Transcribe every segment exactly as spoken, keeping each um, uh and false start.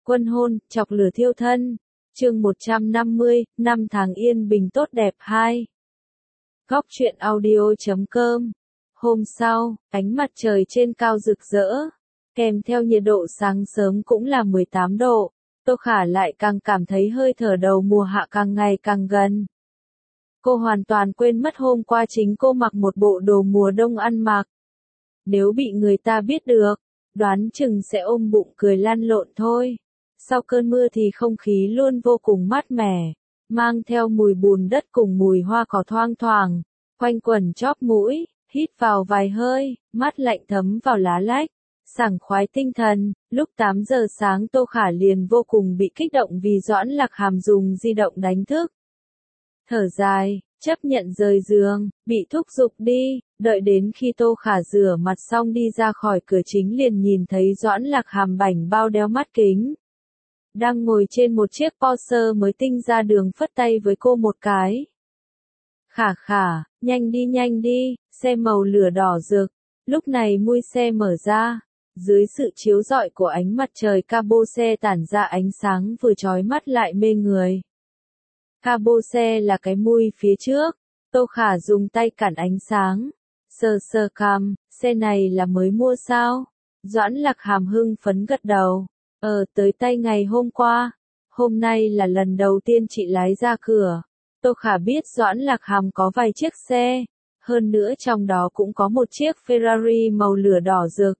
Quân hôn, chọc lửa thiêu thân. Chương một trăm năm mươi, năm tháng yên bình tốt đẹp hai. Góc truyện audio.com. Hôm sau, ánh mặt trời trên cao rực rỡ, kèm theo nhiệt độ sáng sớm cũng là mười tám độ, Tô Khả lại càng cảm thấy hơi thở đầu mùa hạ càng ngày càng gần. Cô hoàn toàn quên mất hôm qua chính cô mặc một bộ đồ mùa đông ăn mặc. Nếu bị người ta biết được, đoán chừng sẽ ôm bụng cười lăn lộn thôi. Sau cơn mưa thì không khí luôn vô cùng mát mẻ, mang theo mùi bùn đất cùng mùi hoa cỏ thoang thoảng, quanh quẩn chóp mũi, hít vào vài hơi, mát lạnh thấm vào lá lách, sảng khoái tinh thần. Lúc tám giờ sáng Tô Khả liền vô cùng bị kích động vì Doãn Lạc Hàm dùng di động đánh thức. Thở dài, chấp nhận rời giường, bị thúc giục đi, đợi đến khi Tô Khả rửa mặt xong đi ra khỏi cửa chính liền nhìn thấy Doãn Lạc Hàm bảnh bao đeo mắt kính. Đang ngồi trên một chiếc Porsche mới tinh ra đường phất tay với cô một cái. Khả khả, nhanh đi nhanh đi, xe màu lửa đỏ rực. Lúc này mui xe mở ra, dưới sự chiếu rọi của ánh mặt trời cabo xe tản ra ánh sáng vừa chói mắt lại mê người. Cabo xe là cái mui phía trước, Tô Khả dùng tay cản ánh sáng. Sờ sờ cằm, xe này là mới mua sao? Doãn Lạc Hàm hưng phấn gật đầu. Ờ tới tay ngày hôm qua, hôm nay là lần đầu tiên chị lái ra cửa. Tô Khả biết Doãn Lạc Hàm có vài chiếc xe, hơn nữa trong đó cũng có một chiếc Ferrari màu lửa đỏ rực.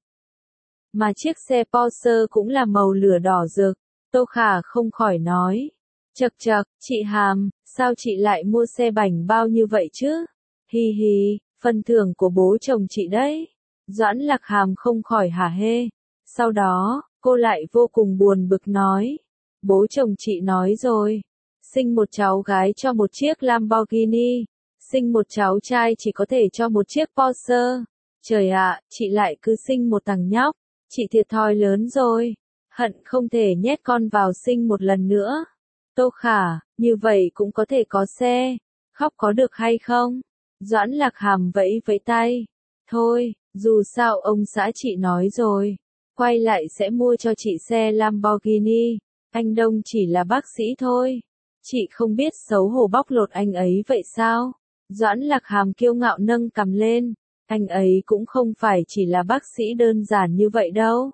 Mà chiếc xe Porsche cũng là màu lửa đỏ rực, Tô Khả không khỏi nói. Chậc chậc, chị Hàm, sao chị lại mua xe bảnh bao như vậy chứ? Hi hi, phần thưởng của bố chồng chị đấy. Doãn Lạc Hàm không khỏi hả hê. Sau đó, cô lại vô cùng buồn bực nói. Bố chồng chị nói rồi. Sinh một cháu gái cho một chiếc Lamborghini. Sinh một cháu trai chỉ có thể cho một chiếc Porsche. Trời ạ, chị lại cứ sinh một thằng nhóc. Chị thiệt thòi lớn rồi. Hận không thể nhét con vào sinh một lần nữa. Tô Khả, như vậy cũng có thể có xe. Khóc có được hay không? Doãn Lạc Hàm vẫy vẫy tay. Thôi, dù sao ông xã chị nói rồi. Quay lại sẽ mua cho chị xe Lamborghini. Anh Đông chỉ là bác sĩ thôi. Chị không biết xấu hổ bóc lột anh ấy vậy sao? Doãn Lạc Hàm kiêu ngạo nâng cằm lên. Anh ấy cũng không phải chỉ là bác sĩ đơn giản như vậy đâu.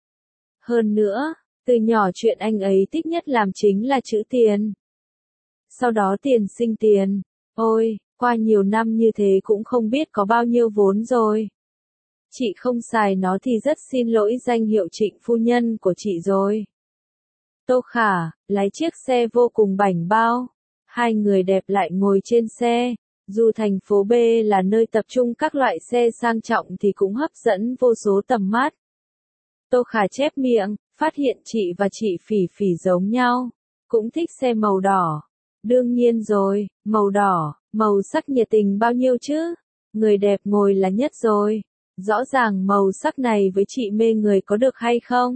Hơn nữa, từ nhỏ chuyện anh ấy thích nhất làm chính là trữ tiền. Sau đó tiền sinh tiền. Ôi, qua nhiều năm như thế cũng không biết có bao nhiêu vốn rồi. Chị không xài nó thì rất xin lỗi danh hiệu Trịnh phu nhân của chị rồi. Tô Khả, lái chiếc xe vô cùng bảnh bao. Hai người đẹp lại ngồi trên xe. Dù thành phố B là nơi tập trung các loại xe sang trọng thì cũng hấp dẫn vô số tầm mắt. Tô Khả chép miệng, phát hiện chị và chị Phỉ Phỉ giống nhau. Cũng thích xe màu đỏ. Đương nhiên rồi, màu đỏ, màu sắc nhiệt tình bao nhiêu chứ? Người đẹp ngồi là nhất rồi. Rõ ràng màu sắc này với chị mê người có được hay không?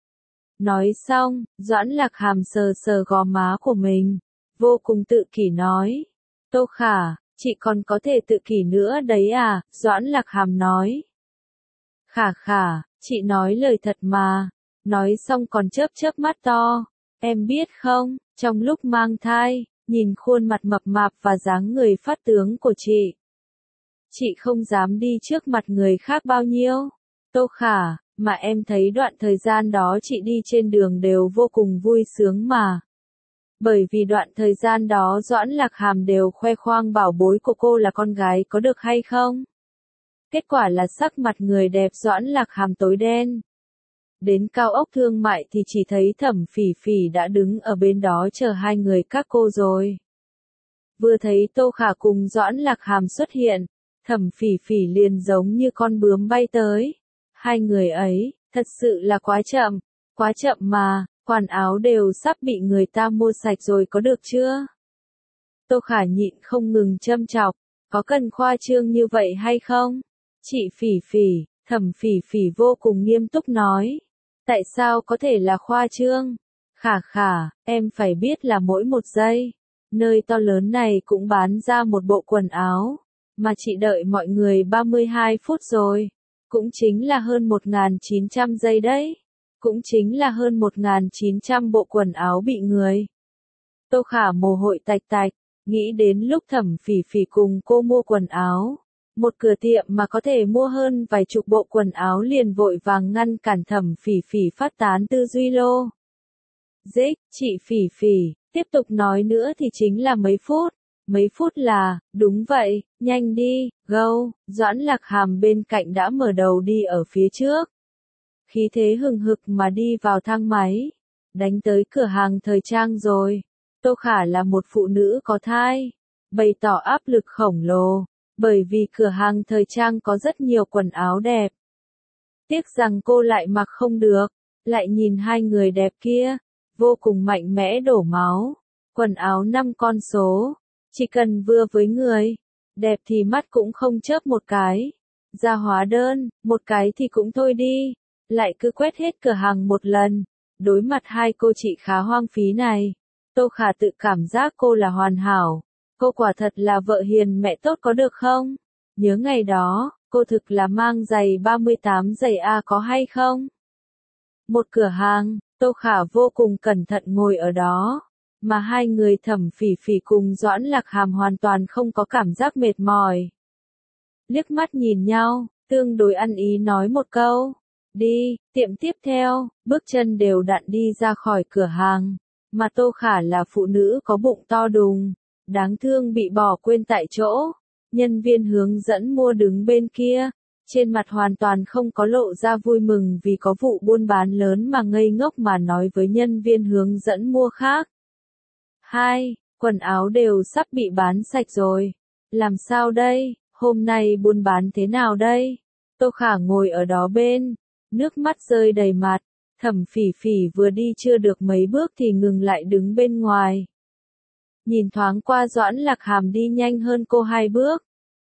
Nói xong, Doãn Lạc Hàm sờ sờ gò má của mình. Vô cùng tự kỷ nói. Tô Khả, chị còn có thể tự kỷ nữa đấy à? Doãn Lạc Hàm nói. Khả khả, chị nói lời thật mà. Nói xong còn chớp chớp mắt to. Em biết không, trong lúc mang thai, nhìn khuôn mặt mập mạp và dáng người phát tướng của chị. Chị không dám đi trước mặt người khác bao nhiêu. Tô Khả, mà em thấy đoạn thời gian đó chị đi trên đường đều vô cùng vui sướng mà. Bởi vì đoạn thời gian đó Doãn Lạc Hàm đều khoe khoang bảo bối của cô là con gái có được hay không? Kết quả là sắc mặt người đẹp Doãn Lạc Hàm tối đen. Đến cao ốc thương mại thì chỉ thấy Thẩm Phỉ Phỉ đã đứng ở bên đó chờ hai người các cô rồi. Vừa thấy Tô Khả cùng Doãn Lạc Hàm xuất hiện, Thẩm Phỉ Phỉ liền giống như con bướm bay tới. Hai người ấy, thật sự là quá chậm, quá chậm mà, quần áo đều sắp bị người ta mua sạch rồi có được chưa? Tô Khả nhịn không ngừng châm chọc, có cần khoa trương như vậy hay không? Chị Phỉ Phỉ, Thẩm Phỉ Phỉ vô cùng nghiêm túc nói. Tại sao có thể là khoa trương? Khả khả, em phải biết là mỗi một giây, nơi to lớn này cũng bán ra một bộ quần áo, mà chị đợi mọi người ba mươi hai phút rồi, cũng chính là hơn một nghìn chín trăm giây đấy. cũng chính là hơn một nghìn chín trăm bộ quần áo bị người. Tô Khả mồ hôi tạch tạch, nghĩ đến lúc Thẩm Phỉ Phỉ cùng cô mua quần áo. Một cửa tiệm mà có thể mua hơn vài chục bộ quần áo liền vội vàng ngăn cản Thẩm Phỉ Phỉ phát tán tư duy lô. Dích, chị Phỉ Phỉ, tiếp tục nói nữa thì chính là mấy phút. Mấy phút là, đúng vậy, nhanh đi, go, Doãn Lạc Hàm bên cạnh đã mở đầu đi ở phía trước. Khí thế hừng hực mà đi vào thang máy, đánh tới cửa hàng thời trang rồi. Tô Khả là một phụ nữ có thai, bày tỏ áp lực khổng lồ, bởi vì cửa hàng thời trang có rất nhiều quần áo đẹp. Tiếc rằng cô lại mặc không được, lại nhìn hai người đẹp kia, vô cùng mạnh mẽ đổ máu. Quần áo năm con số, chỉ cần vừa với người, đẹp thì mắt cũng không chớp một cái. Ra hóa đơn, một cái thì cũng thôi đi, lại cứ quét hết cửa hàng một lần. Đối mặt hai cô chị khá hoang phí này, Tô Khả tự cảm giác cô là hoàn hảo. Cô quả thật là vợ hiền mẹ tốt có được không? Nhớ ngày đó, cô thực là mang giày ba mươi tám giày A có hay không? Một cửa hàng, Tô Khả vô cùng cẩn thận ngồi ở đó, mà hai người Thẩm Phỉ Phỉ cùng Doãn Lạc Hàm hoàn toàn không có cảm giác mệt mỏi. Liếc mắt nhìn nhau, tương đối ăn ý nói một câu. Đi, tiệm tiếp theo, bước chân đều đặn đi ra khỏi cửa hàng, mà Tô Khả là phụ nữ có bụng to đùng, đáng thương bị bỏ quên tại chỗ. Nhân viên hướng dẫn mua đứng bên kia, trên mặt hoàn toàn không có lộ ra vui mừng vì có vụ buôn bán lớn mà ngây ngốc mà nói với nhân viên hướng dẫn mua khác. Hai, quần áo đều sắp bị bán sạch rồi. Làm sao đây, hôm nay buôn bán thế nào đây? Tô Khả ngồi ở đó bên, nước mắt rơi đầy mặt. Thẩm Phỉ Phỉ vừa đi chưa được mấy bước thì ngừng lại đứng bên ngoài. Nhìn thoáng qua Doãn Lạc Hàm đi nhanh hơn cô hai bước.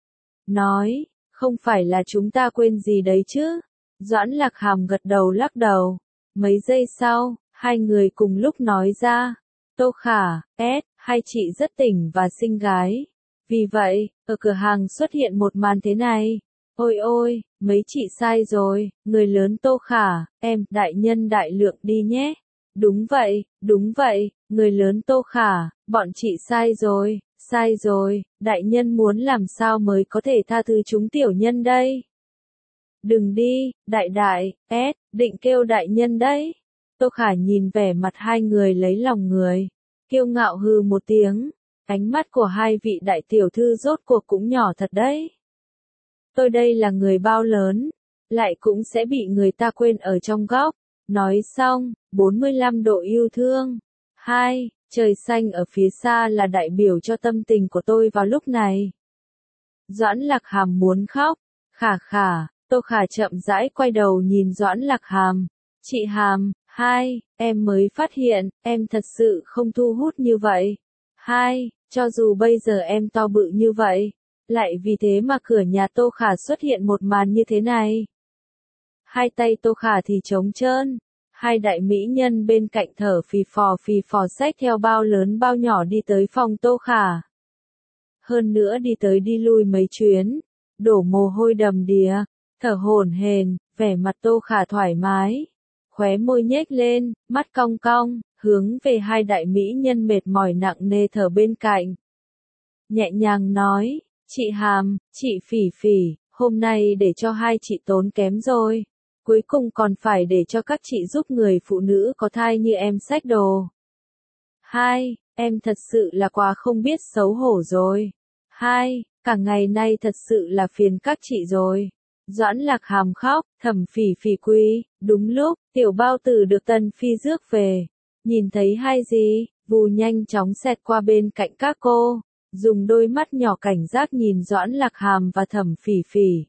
Nói, không phải là chúng ta quên gì đấy chứ? Doãn Lạc Hàm gật đầu lắc đầu. Mấy giây sau, hai người cùng lúc nói ra. Tô Khả, S, hai chị rất tỉnh và xinh gái. Vì vậy, ở cửa hàng xuất hiện một màn thế này. Ôi ôi, mấy chị sai rồi, người lớn Tô Khả, em, đại nhân đại lượng đi nhé. Đúng vậy, đúng vậy, người lớn Tô Khả, bọn chị sai rồi, sai rồi, đại nhân muốn làm sao mới có thể tha thứ chúng tiểu nhân đây? Đừng đi, đại đại, S, định kêu đại nhân đấy. Tô Khả nhìn vẻ mặt hai người lấy lòng người, kiêu ngạo hừ một tiếng, ánh mắt của hai vị đại tiểu thư rốt cuộc cũng nhỏ thật đấy. Tôi đây là người bao lớn, lại cũng sẽ bị người ta quên ở trong góc. Nói xong, bốn mươi lăm độ yêu thương. Hai, trời xanh ở phía xa là đại biểu cho tâm tình của tôi vào lúc này. Doãn Lạc Hàm muốn khóc. Khả khả, Tô Khả chậm rãi quay đầu nhìn Doãn Lạc Hàm. Chị Hàm, hai, em mới phát hiện, em thật sự không thu hút như vậy. Hai, cho dù bây giờ em to bự như vậy, lại vì thế mà cửa nhà Tô Khả xuất hiện một màn như thế này. Hai tay Tô Khả thì trống trơn, hai đại mỹ nhân bên cạnh thở phì phò phì phò xách theo bao lớn bao nhỏ đi tới phòng Tô Khả. Hơn nữa đi tới đi lui mấy chuyến, đổ mồ hôi đầm đìa, thở hổn hển, vẻ mặt Tô Khả thoải mái, khóe môi nhếch lên, mắt cong cong, hướng về hai đại mỹ nhân mệt mỏi nặng nề thở bên cạnh. Nhẹ nhàng nói, chị Hàm, chị Phỉ Phỉ, hôm nay để cho hai chị tốn kém rồi. Cuối cùng còn phải để cho các chị giúp người phụ nữ có thai như em xách đồ. Hai, em thật sự là quá không biết xấu hổ rồi. Hai, cả ngày nay thật sự là phiền các chị rồi. Doãn Lạc Hàm khóc, Thẩm Phỉ Phỉ quý, đúng lúc, tiểu bao tử được Tần Phi rước về. Nhìn thấy hai gì, vù nhanh chóng xẹt qua bên cạnh các cô, dùng đôi mắt nhỏ cảnh giác nhìn Doãn Lạc Hàm và Thẩm Phỉ Phỉ.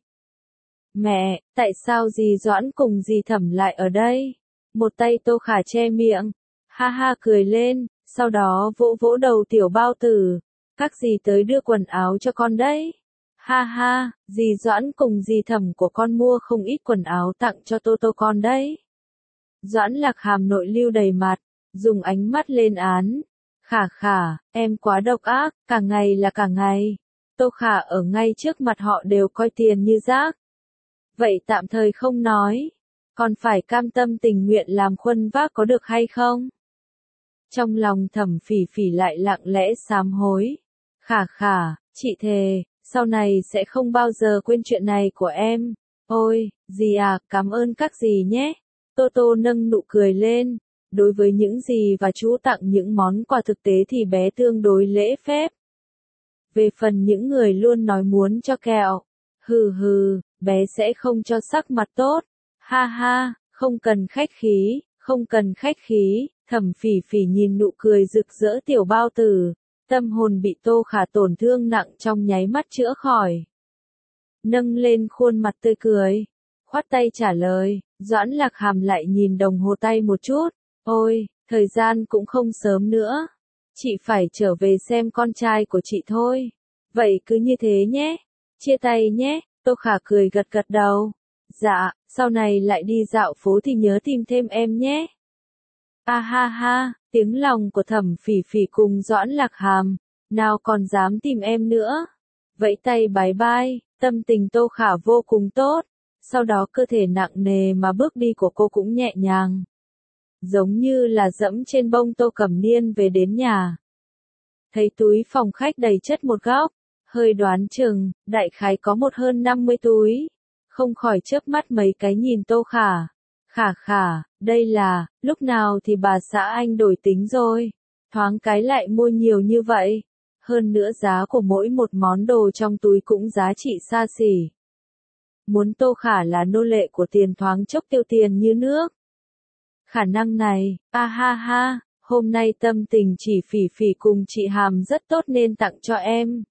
Mẹ, tại sao dì Doãn cùng dì Thẩm lại ở đây? Một tay Tô Khả che miệng, ha ha cười lên, sau đó vỗ vỗ đầu tiểu bao tử. Các dì tới đưa quần áo cho con đấy. Ha ha, dì Doãn cùng dì Thẩm của con mua không ít quần áo tặng cho Tô Tô con đấy. Doãn Lạc Hàm nội lưu đầy mặt, dùng ánh mắt lên án. Khả khả, em quá độc ác, cả ngày là cả ngày. Tô Khả ở ngay trước mặt họ đều coi tiền như rác. Vậy tạm thời không nói. còn phải cam tâm tình nguyện làm khuân vác có được hay không? Trong lòng Thẩm Phỉ Phỉ lại lặng lẽ sám hối. Khả khả, chị thề, sau này sẽ không bao giờ quên chuyện này của em. Ôi, dì à, cảm ơn các dì nhé. Tô Tô nâng nụ cười lên. Đối với những dì và chú tặng những món quà thực tế thì bé tương đối lễ phép. Về phần những người luôn nói muốn cho kẹo, hừ hừ, bé sẽ không cho sắc mặt tốt. Ha ha, không cần khách khí, không cần khách khí. Thẩm Phỉ Phỉ nhìn nụ cười rực rỡ tiểu bao tử, tâm hồn bị Tô Khả tổn thương nặng trong nháy mắt chữa khỏi. Nâng lên khuôn mặt tươi cười, khoát tay trả lời. Doãn Lạc Hàm lại nhìn đồng hồ tay một chút. Ôi, thời gian cũng không sớm nữa. Chị phải trở về xem con trai của chị thôi. Vậy cứ như thế nhé. Chia tay nhé. Tô Khả cười gật gật đầu. Dạ, sau này lại đi dạo phố thì nhớ tìm thêm em nhé. A ha ha, tiếng lòng của Thẩm Phỉ Phỉ cùng Doãn Lạc Hàm. Nào còn dám tìm em nữa. Vẫy tay bái bai, tâm tình Tô Khả vô cùng tốt. Sau đó cơ thể nặng nề mà bước đi của cô cũng nhẹ nhàng. Giống như là dẫm trên bông Tô Cẩm Niên về đến nhà. Thấy túi phòng khách đầy chất một góc, hơi đoán chừng, đại khái có một hơn năm mươi túi. Không khỏi chớp mắt mấy cái nhìn Tô Khả. Khả khả, đây là, lúc nào thì bà xã anh đổi tính rồi. Thoáng cái lại mua nhiều như vậy. Hơn nữa giá của mỗi một món đồ trong túi cũng giá trị xa xỉ. Muốn Tô Khả là nô lệ của tiền thoáng chốc tiêu tiền như nước. Khả năng này, a ha ha, hôm nay tâm tình chỉ Phỉ Phỉ cùng chị Hàm rất tốt nên tặng cho em.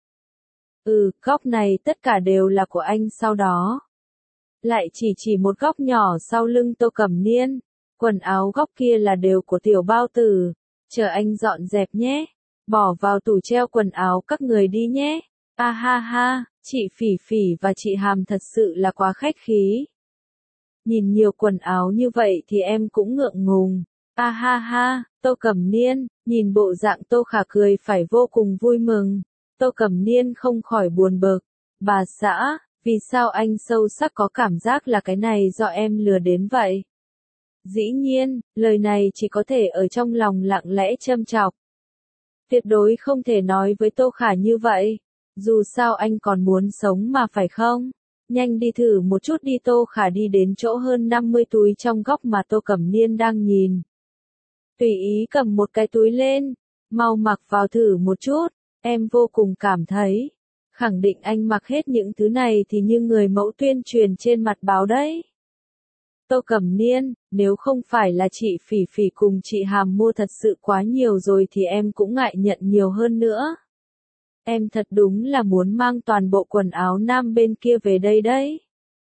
Ừ, góc này tất cả đều là của anh sau đó. Lại chỉ chỉ một góc nhỏ sau lưng Tô Cẩm Niên. Quần áo góc kia là đều của tiểu bao tử. Chờ anh dọn dẹp nhé. Bỏ vào tủ treo quần áo các người đi nhé. A ha ha, chị Phỉ Phỉ và chị Hàm thật sự là quá khách khí. Nhìn nhiều quần áo như vậy thì em cũng ngượng ngùng. A ha ha, Tô Cẩm Niên, nhìn bộ dạng Tô Khả cười phải vô cùng vui mừng. Tô Cẩm Niên không khỏi buồn bực. Bà xã, vì sao anh sâu sắc có cảm giác là cái này do em lừa đến vậy? Dĩ nhiên, lời này chỉ có thể ở trong lòng lặng lẽ châm chọc. Tuyệt đối không thể nói với Tô Khả như vậy. Dù sao anh còn muốn sống mà phải không? Nhanh đi thử một chút đi. Tô Khả đi đến chỗ hơn năm mươi túi trong góc mà Tô Cẩm Niên đang nhìn. Tùy ý cầm một cái túi lên. Mau mặc vào thử một chút. Em vô cùng cảm thấy. Khẳng định anh mặc hết những thứ này thì như người mẫu tuyên truyền trên mặt báo đấy. Tô Cẩm Niên, nếu không phải là chị Phỉ Phỉ cùng chị Hàm mua thật sự quá nhiều rồi thì em cũng ngại nhận nhiều hơn nữa. Em thật đúng là muốn mang toàn bộ quần áo nam bên kia về đây đấy.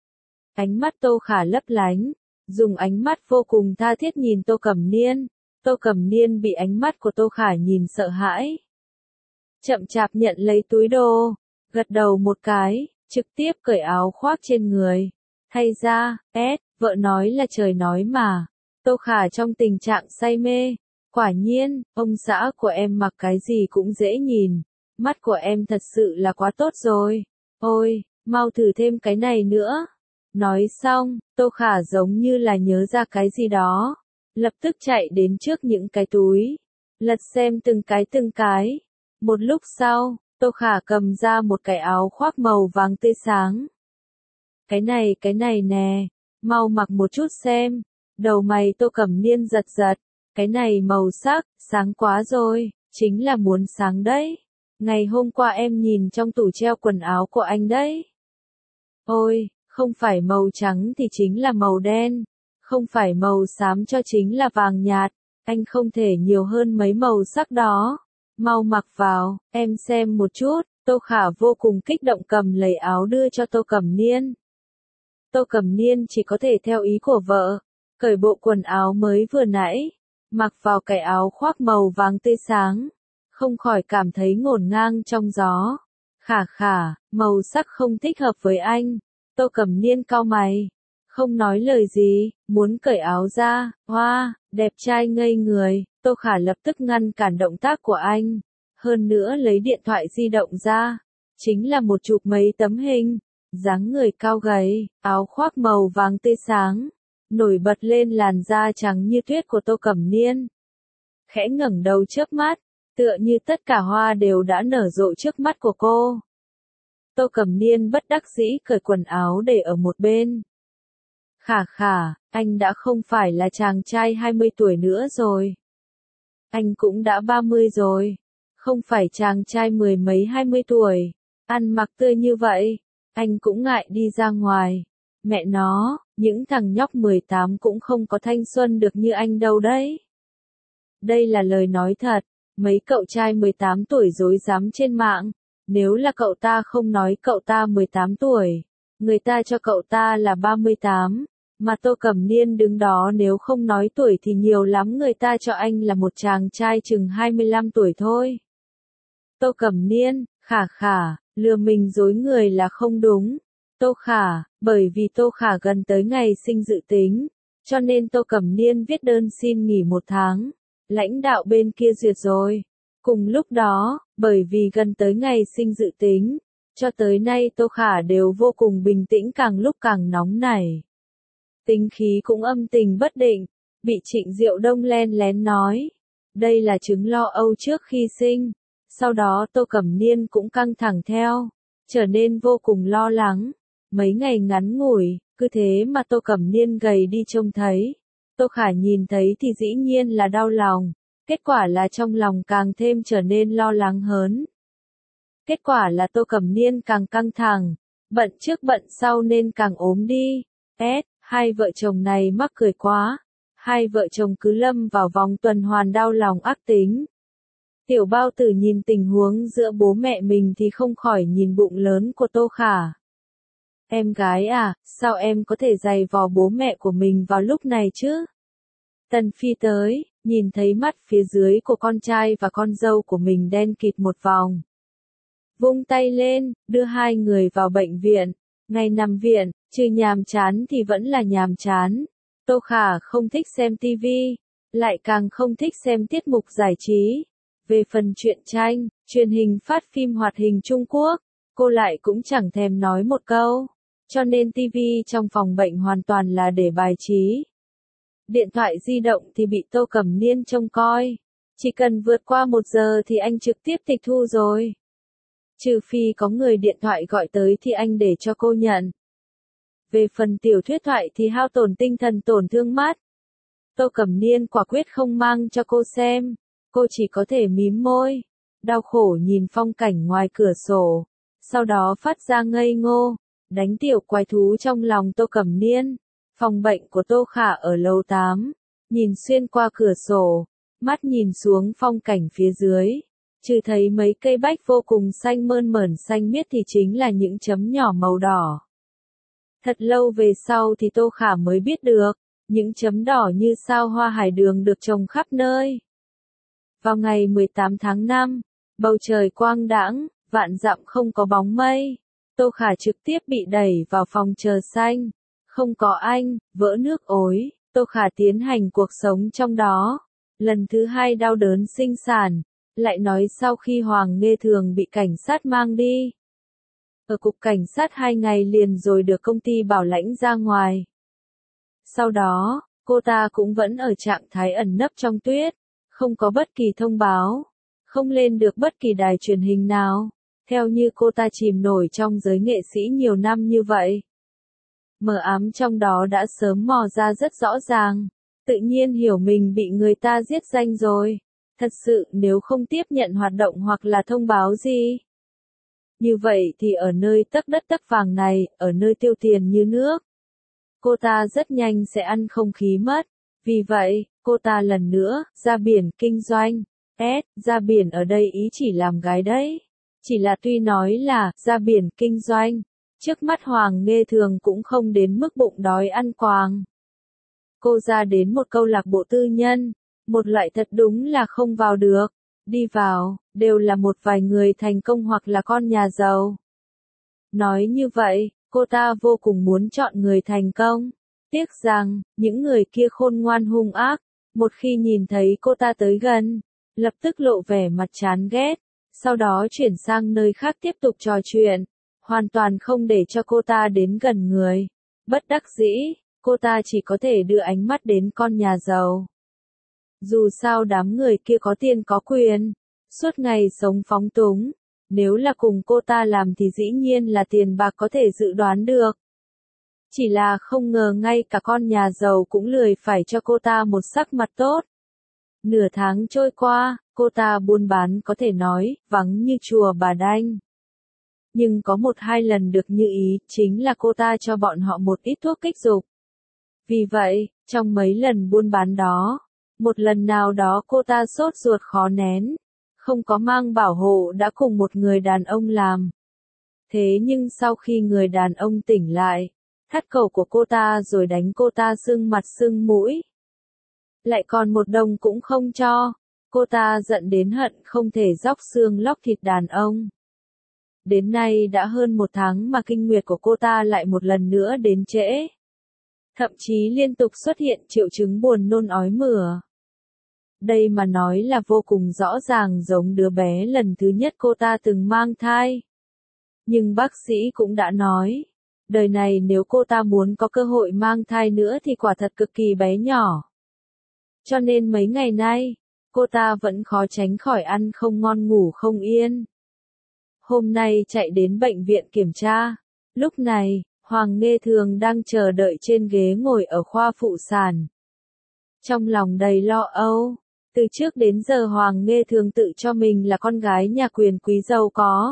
Ánh mắt Tô Khả lấp lánh, dùng ánh mắt vô cùng tha thiết nhìn Tô Cẩm Niên. Tô Cẩm Niên bị ánh mắt của Tô Khả nhìn sợ hãi. Chậm chạp nhận lấy túi đồ, gật đầu một cái, trực tiếp cởi áo khoác trên người. Thay ra, ét, vợ nói là trời nói mà. Tô Khả trong tình trạng say mê. Quả nhiên, ông xã của em mặc cái gì cũng dễ nhìn. Mắt của em thật sự là quá tốt rồi. Ôi, mau thử thêm cái này nữa. Nói xong, Tô Khả giống như là nhớ ra cái gì đó. Lập tức chạy đến trước những cái túi. Lật xem từng cái từng cái. Một lúc sau, Tô Khả cầm ra một cái áo khoác màu vàng tươi sáng. Cái này cái này nè, mau mặc một chút xem. Đầu mày Tô Cẩm Niên giật giật. Cái này màu sắc, sáng quá rồi, chính là muốn sáng đấy. Ngày hôm qua em nhìn trong tủ treo quần áo của anh đấy. Ôi, không phải màu trắng thì chính là màu đen. Không phải màu xám cho chính là vàng nhạt. Anh không thể nhiều hơn mấy màu sắc đó. Mau mặc vào, em xem một chút. Tô Khả vô cùng kích động cầm lấy áo đưa cho Tô Cẩm Niên. Tô Cẩm Niên chỉ có thể theo ý của vợ. Cởi bộ quần áo mới vừa nãy. Mặc vào cái áo khoác màu vàng tươi sáng. Không khỏi cảm thấy ngổn ngang trong gió. Khả khả, màu sắc không thích hợp với anh. Tô Cẩm Niên cau mày. Không nói lời gì, muốn cởi áo ra. Hoa, đẹp trai ngây người. Tô Khả lập tức ngăn cản động tác của anh. Hơn nữa lấy điện thoại di động ra. Chính là một chụp mấy tấm hình. Dáng người cao gầy, áo khoác màu vàng tươi sáng. nổi bật lên làn da trắng như tuyết của Tô Cẩm Niên. Khẽ ngẩng đầu chớp mắt, tựa như tất cả hoa đều đã nở rộ trước mắt của cô. Tô Cẩm Niên bất đắc dĩ cởi quần áo để ở một bên. Khả khả, anh đã không phải là chàng trai hai mươi tuổi nữa rồi. Anh cũng đã ba mươi rồi. Không phải chàng trai mười mấy hai mươi tuổi. Ăn mặc tươi như vậy, anh cũng ngại đi ra ngoài. Mẹ nó, những thằng nhóc mười tám cũng không có thanh xuân được như anh đâu đấy. Đây là lời nói thật, mấy cậu trai mười tám tuổi dối dám trên mạng. Nếu là cậu ta không nói cậu ta mười tám tuổi, người ta cho cậu ta là ba mươi tám. Mà Tô Cẩm Niên đứng đó nếu không nói tuổi thì nhiều lắm người ta cho anh là một chàng trai chừng hai mươi lăm tuổi thôi. Tô Cẩm Niên, khả khả, lừa mình dối người là không đúng. Tô Khả, bởi vì Tô Khả gần tới ngày sinh dự tính, cho nên Tô Cẩm Niên viết đơn xin nghỉ một tháng. Lãnh đạo bên kia duyệt rồi. Cùng lúc đó, bởi vì gần tới ngày sinh dự tính, cho tới nay Tô Khả đều vô cùng bình tĩnh càng lúc càng nóng nảy. Tính khí cũng âm tình bất định, bị Trịnh Diệu Đông len lén nói. Đây là chứng lo âu trước khi sinh. Sau đó Tô Cẩm Niên cũng căng thẳng theo, trở nên vô cùng lo lắng. Mấy ngày ngắn ngủi, cứ thế mà Tô Cẩm Niên gầy đi trông thấy. Tô Khả nhìn thấy thì dĩ nhiên là đau lòng, kết quả là trong lòng càng thêm trở nên lo lắng hơn. Kết quả là Tô Cẩm Niên càng căng thẳng, bận trước bận sau nên càng ốm đi. S, hai vợ chồng này mắc cười quá, hai vợ chồng cứ lâm vào vòng tuần hoàn đau lòng ác tính. Tiểu Bao Tử nhìn tình huống giữa bố mẹ mình thì không khỏi nhìn bụng lớn của Tô Khả. Em gái à, sao em có thể giày vò bố mẹ của mình vào lúc này chứ? Tần Phi tới, nhìn thấy mắt phía dưới của con trai và con dâu của mình đen kịt một vòng. Vung tay lên, đưa hai người vào bệnh viện. Ngày nằm viện, trừ nhàm chán thì vẫn là nhàm chán. Tô Khả không thích xem tivi, lại càng không thích xem tiết mục giải trí. Về phần truyện tranh, truyền hình phát phim hoạt hình Trung Quốc, cô lại cũng chẳng thèm nói một câu. Cho nên tivi trong phòng bệnh hoàn toàn là để bài trí. Điện thoại di động thì bị Tô Cẩm Niên trông coi. Chỉ cần vượt qua một giờ thì anh trực tiếp tịch thu rồi. Trừ phi có người điện thoại gọi tới thì anh để cho cô nhận. Về phần tiểu thuyết thoại thì hao tổn tinh thần tổn thương mắt. Tô Cẩm Niên quả quyết không mang cho cô xem. Cô chỉ có thể mím môi, đau khổ nhìn phong cảnh ngoài cửa sổ. Sau đó phát ra ngây ngô, đánh tiểu quái thú trong lòng Tô Cẩm Niên. Phòng bệnh của Tô Khả ở lầu tám, nhìn xuyên qua cửa sổ, mắt nhìn xuống phong cảnh phía dưới, trừ thấy mấy cây bách vô cùng xanh mơn mởn xanh miết thì chính là những chấm nhỏ màu đỏ. Thật lâu về sau thì Tô Khả mới biết được, những chấm đỏ như sao hoa hải đường được trồng khắp nơi. Vào ngày mười tám tháng năm, bầu trời quang đãng, vạn dặm không có bóng mây. Tô Khả trực tiếp bị đẩy vào phòng chờ sanh. Không có anh, vỡ nước ối, Tô Khả tiến hành cuộc sống trong đó. Lần thứ hai đau đớn sinh sản, lại nói sau khi Hoàng Nghê Thường bị cảnh sát mang đi. Ở cục cảnh sát hai ngày liền rồi được công ty bảo lãnh ra ngoài. Sau đó, cô ta cũng vẫn ở trạng thái ẩn nấp trong tuyết, không có bất kỳ thông báo, không lên được bất kỳ đài truyền hình nào. Theo như cô ta chìm nổi trong giới nghệ sĩ nhiều năm như vậy. Mờ ám trong đó đã sớm mò ra rất rõ ràng, tự nhiên hiểu mình bị người ta giết danh rồi. Thật sự nếu không tiếp nhận hoạt động hoặc là thông báo gì. Như vậy thì ở nơi tấc đất tấc vàng này, ở nơi tiêu tiền như nước, cô ta rất nhanh sẽ ăn không khí mất. Vì vậy, cô ta lần nữa, ra biển kinh doanh. S, ra biển ở đây ý chỉ làm gái đấy. Chỉ là tuy nói là, ra biển kinh doanh, trước mắt Hoàng Nghê Thường cũng không đến mức bụng đói ăn quàng. Cô ra đến một câu lạc bộ tư nhân, một loại thật đúng là không vào được. Đi vào, đều là một vài người thành công hoặc là con nhà giàu. Nói như vậy, cô ta vô cùng muốn chọn người thành công. Tiếc rằng, những người kia khôn ngoan hung ác, một khi nhìn thấy cô ta tới gần, lập tức lộ vẻ mặt chán ghét, sau đó chuyển sang nơi khác tiếp tục trò chuyện, hoàn toàn không để cho cô ta đến gần người. Bất đắc dĩ, cô ta chỉ có thể đưa ánh mắt đến con nhà giàu. Dù sao đám người kia có tiền có quyền, suốt ngày sống phóng túng, nếu là cùng cô ta làm thì dĩ nhiên là tiền bạc có thể dự đoán được. Chỉ là không ngờ ngay cả con nhà giàu cũng lười phải cho cô ta một sắc mặt tốt. Nửa tháng trôi qua, cô ta buôn bán có thể nói, vắng như chùa Bà Đanh. Nhưng có một hai lần được như ý, chính là cô ta cho bọn họ một ít thuốc kích dục. Vì vậy, trong mấy lần buôn bán đó, một lần nào đó cô ta sốt ruột khó nén, không có mang bảo hộ đã cùng một người đàn ông làm. Thế nhưng sau khi người đàn ông tỉnh lại, thắt cổ của cô ta rồi đánh cô ta sưng mặt sưng mũi. Lại còn một đồng cũng không cho, cô ta giận đến hận không thể róc xương lóc thịt đàn ông. Đến nay đã hơn một tháng mà kinh nguyệt của cô ta lại một lần nữa đến trễ. Thậm chí liên tục xuất hiện triệu chứng buồn nôn ói mửa. Đây mà nói là vô cùng rõ ràng giống đứa bé lần thứ nhất cô ta từng mang thai. Nhưng bác sĩ cũng đã nói, đời này nếu cô ta muốn có cơ hội mang thai nữa thì quả thật cực kỳ bé nhỏ. Cho nên mấy ngày nay, cô ta vẫn khó tránh khỏi ăn không ngon ngủ không yên. Hôm nay chạy đến bệnh viện kiểm tra, lúc này, Hoàng Nghê Thường đang chờ đợi trên ghế ngồi ở khoa phụ sản. Trong lòng đầy lo âu, từ trước đến giờ Hoàng Nghê Thường tự cho mình là con gái nhà quyền quý giàu có.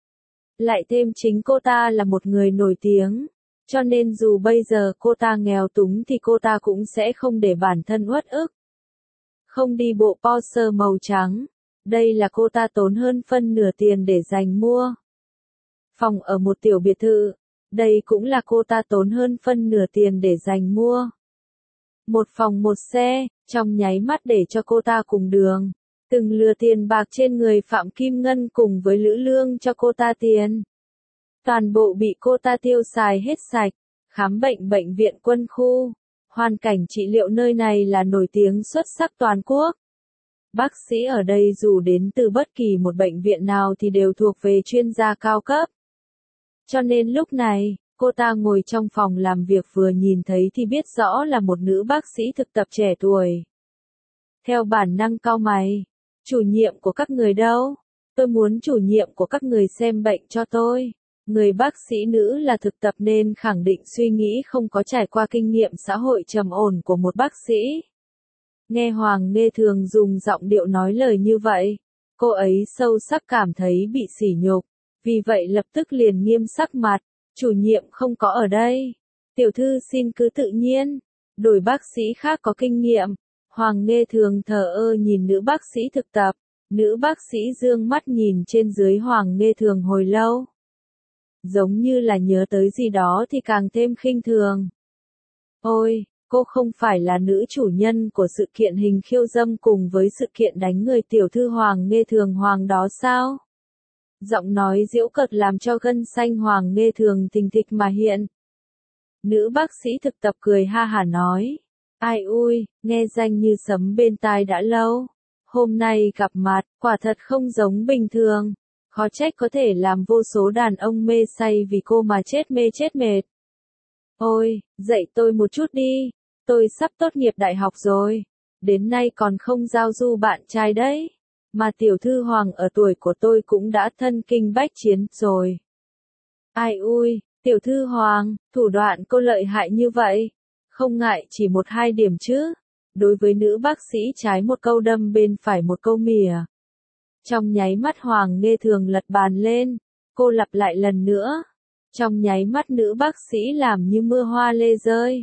Lại thêm chính cô ta là một người nổi tiếng, cho nên dù bây giờ cô ta nghèo túng thì cô ta cũng sẽ không để bản thân uất ức. Không đi bộ Porsche màu trắng, đây là cô ta tốn hơn phân nửa tiền để dành mua. Phòng ở một tiểu biệt thự, đây cũng là cô ta tốn hơn phân nửa tiền để dành mua. Một phòng một xe, trong nháy mắt để cho cô ta cùng đường. Từng lừa tiền bạc trên người Phạm Kim Ngân cùng với Lữ Lương cho cô ta tiền. Toàn bộ bị cô ta tiêu xài hết sạch. Khám bệnh bệnh viện quân khu. Hoàn cảnh trị liệu nơi này là nổi tiếng xuất sắc toàn quốc. Bác sĩ ở đây dù đến từ bất kỳ một bệnh viện nào thì đều thuộc về chuyên gia cao cấp. Cho nên lúc này, cô ta ngồi trong phòng làm việc vừa nhìn thấy thì biết rõ là một nữ bác sĩ thực tập trẻ tuổi. Theo bản năng cau mày, chủ nhiệm của các người đâu? Tôi muốn chủ nhiệm của các người xem bệnh cho tôi. Người bác sĩ nữ là thực tập nên khẳng định suy nghĩ không có trải qua kinh nghiệm xã hội trầm ổn của một bác sĩ. Nghe Hoàng Nghê Thường dùng giọng điệu nói lời như vậy, cô ấy sâu sắc cảm thấy bị sỉ nhục, vì vậy lập tức liền nghiêm sắc mặt, chủ nhiệm không có ở đây. Tiểu thư xin cứ tự nhiên, đổi bác sĩ khác có kinh nghiệm. Hoàng Nghê Thường thờ ơ nhìn nữ bác sĩ thực tập, nữ bác sĩ dương mắt nhìn trên dưới Hoàng Nghê Thường hồi lâu. Giống như là nhớ tới gì đó thì càng thêm khinh thường. Ôi, cô không phải là nữ chủ nhân của sự kiện hình khiêu dâm cùng với sự kiện đánh người tiểu thư Hoàng Nghê Thường Hoàng đó sao? Giọng nói giễu cợt làm cho gân xanh Hoàng Nghê Thường thình thịch mà hiện. Nữ bác sĩ thực tập cười ha hả nói. Ai ui, nghe danh như sấm bên tai đã lâu. Hôm nay gặp mặt, quả thật không giống bình thường. Khó trách có thể làm vô số đàn ông mê say vì cô mà chết mê chết mệt. Ôi, dạy tôi một chút đi. Tôi sắp tốt nghiệp đại học rồi. Đến nay còn không giao du bạn trai đấy. Mà tiểu thư Hoàng ở tuổi của tôi cũng đã thân kinh bách chiến rồi. Ai ui, tiểu thư Hoàng, thủ đoạn cô lợi hại như vậy. Không ngại chỉ một hai điểm chứ. Đối với nữ bác sĩ trái một câu đâm bên phải một câu mỉa. Trong nháy mắt Hoàng Nghê Thường lật bàn lên. Cô lặp lại lần nữa. Trong nháy mắt nữ bác sĩ làm như mưa hoa lê rơi.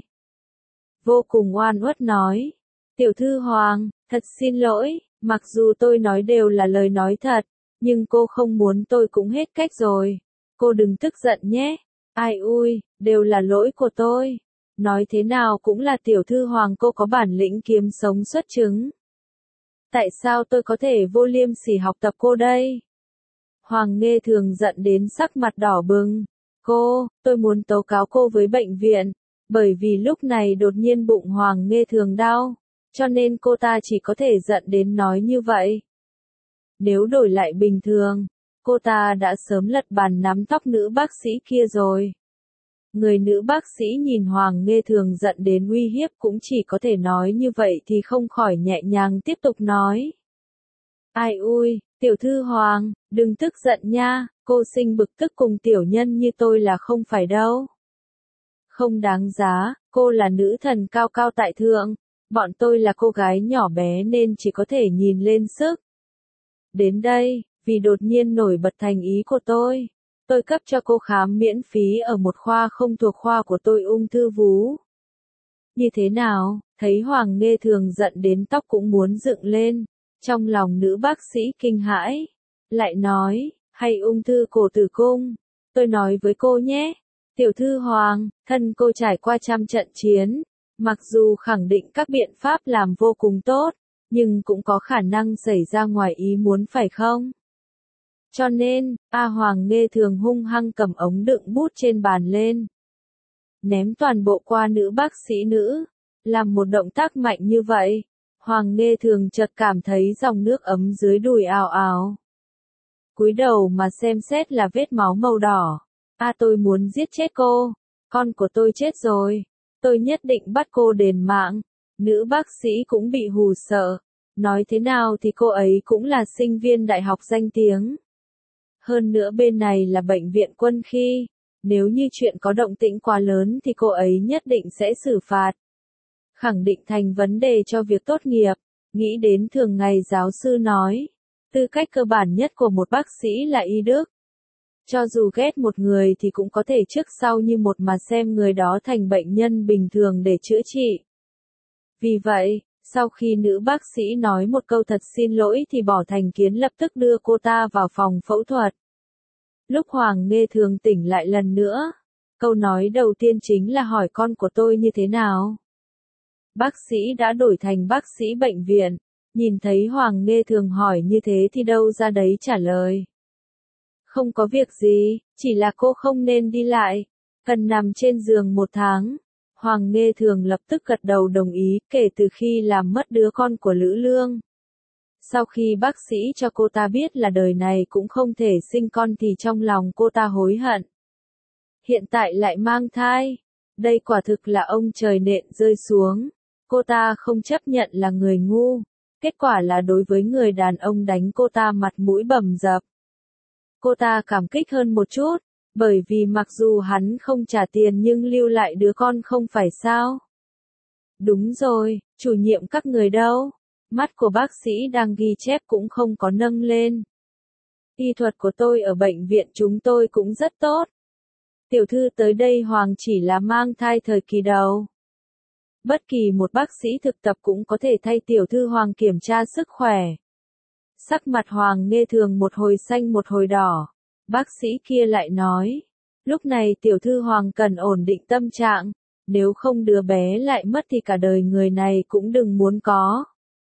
Vô cùng oan uất nói. Tiểu thư Hoàng, thật xin lỗi, mặc dù tôi nói đều là lời nói thật, nhưng cô không muốn tôi cũng hết cách rồi. Cô đừng tức giận nhé. Ai ui, đều là lỗi của tôi. Nói thế nào cũng là tiểu thư Hoàng, cô có bản lĩnh kiếm sống xuất chứng. Tại sao tôi có thể vô liêm sỉ học tập cô đây? Hoàng Nghê Thường giận đến sắc mặt đỏ bừng. Cô, tôi muốn tố cáo cô với bệnh viện, bởi vì lúc này đột nhiên bụng Hoàng Nghê Thường đau, cho nên cô ta chỉ có thể giận đến nói như vậy. Nếu đổi lại bình thường, cô ta đã sớm lật bàn nắm tóc nữ bác sĩ kia rồi. Người nữ bác sĩ nhìn Hoàng Nghê Thường giận đến uy hiếp cũng chỉ có thể nói như vậy thì không khỏi nhẹ nhàng tiếp tục nói. Ai ui, tiểu thư Hoàng, đừng tức giận nha, cô sinh bực tức cùng tiểu nhân như tôi là không phải đâu. Không đáng giá, cô là nữ thần cao cao tại thượng, bọn tôi là cô gái nhỏ bé nên chỉ có thể nhìn lên sức. Đến đây, vì đột nhiên nổi bật thành ý của tôi, tôi cấp cho cô khám miễn phí ở một khoa không thuộc khoa của tôi, ung thư vú. Như thế nào, thấy Hoàng Nghê Thường giận đến tóc cũng muốn dựng lên, trong lòng nữ bác sĩ kinh hãi, lại nói, hay ung thư cổ tử cung, tôi nói với cô nhé, tiểu thư Hoàng, thân cô trải qua trăm trận chiến, mặc dù khẳng định các biện pháp làm vô cùng tốt, nhưng cũng có khả năng xảy ra ngoài ý muốn phải không? Cho nên, A Hoàng Nghê Thường hung hăng cầm ống đựng bút trên bàn lên. Ném toàn bộ qua nữ bác sĩ nữ. Làm một động tác mạnh như vậy, Hoàng Nghê Thường chợt cảm thấy dòng nước ấm dưới đùi ào ào. Cúi đầu mà xem xét là vết máu màu đỏ. A tôi muốn giết chết cô. Con của tôi chết rồi. Tôi nhất định bắt cô đền mạng. Nữ bác sĩ cũng bị hù sợ. Nói thế nào thì cô ấy cũng là sinh viên đại học danh tiếng. Hơn nữa bên này là bệnh viện quân khi, nếu như chuyện có động tĩnh quá lớn thì cô ấy nhất định sẽ xử phạt. Khẳng định thành vấn đề cho việc tốt nghiệp, nghĩ đến thường ngày giáo sư nói, tư cách cơ bản nhất của một bác sĩ là y đức. Cho dù ghét một người thì cũng có thể trước sau như một mà xem người đó thành bệnh nhân bình thường để chữa trị. Vì vậy, sau khi nữ bác sĩ nói một câu thật xin lỗi thì Bỏ Thành Kiến lập tức đưa cô ta vào phòng phẫu thuật. Lúc Hoàng Nghê Thường tỉnh lại lần nữa, câu nói đầu tiên chính là hỏi con của tôi như thế nào. Bác sĩ đã đổi thành bác sĩ bệnh viện, nhìn thấy Hoàng Nghê Thường hỏi như thế thì đâu ra đấy trả lời. Không có việc gì, chỉ là cô không nên đi lại, cần nằm trên giường một tháng. Hoàng Nghê Thường lập tức gật đầu đồng ý, kể từ khi làm mất đứa con của Lữ Lương. Sau khi bác sĩ cho cô ta biết là đời này cũng không thể sinh con thì trong lòng cô ta hối hận. Hiện tại lại mang thai. Đây quả thực là ông trời nện rơi xuống. Cô ta không chấp nhận là người ngu. Kết quả là đối với người đàn ông đánh cô ta mặt mũi bầm dập. Cô ta cảm kích hơn một chút, bởi vì mặc dù hắn không trả tiền nhưng lưu lại đứa con không phải sao. Đúng rồi, chủ nhiệm các người đâu? Mắt của bác sĩ đang ghi chép cũng không có nâng lên. Y thuật của tôi ở bệnh viện chúng tôi cũng rất tốt. Tiểu thư tới đây Hoàng chỉ là mang thai thời kỳ đầu. Bất kỳ một bác sĩ thực tập cũng có thể thay tiểu thư Hoàng kiểm tra sức khỏe. Sắc mặt Hoàng Nghê Thường một hồi xanh một hồi đỏ. Bác sĩ kia lại nói, lúc này tiểu thư Hoàng cần ổn định tâm trạng, nếu không đứa bé lại mất thì cả đời người này cũng đừng muốn có.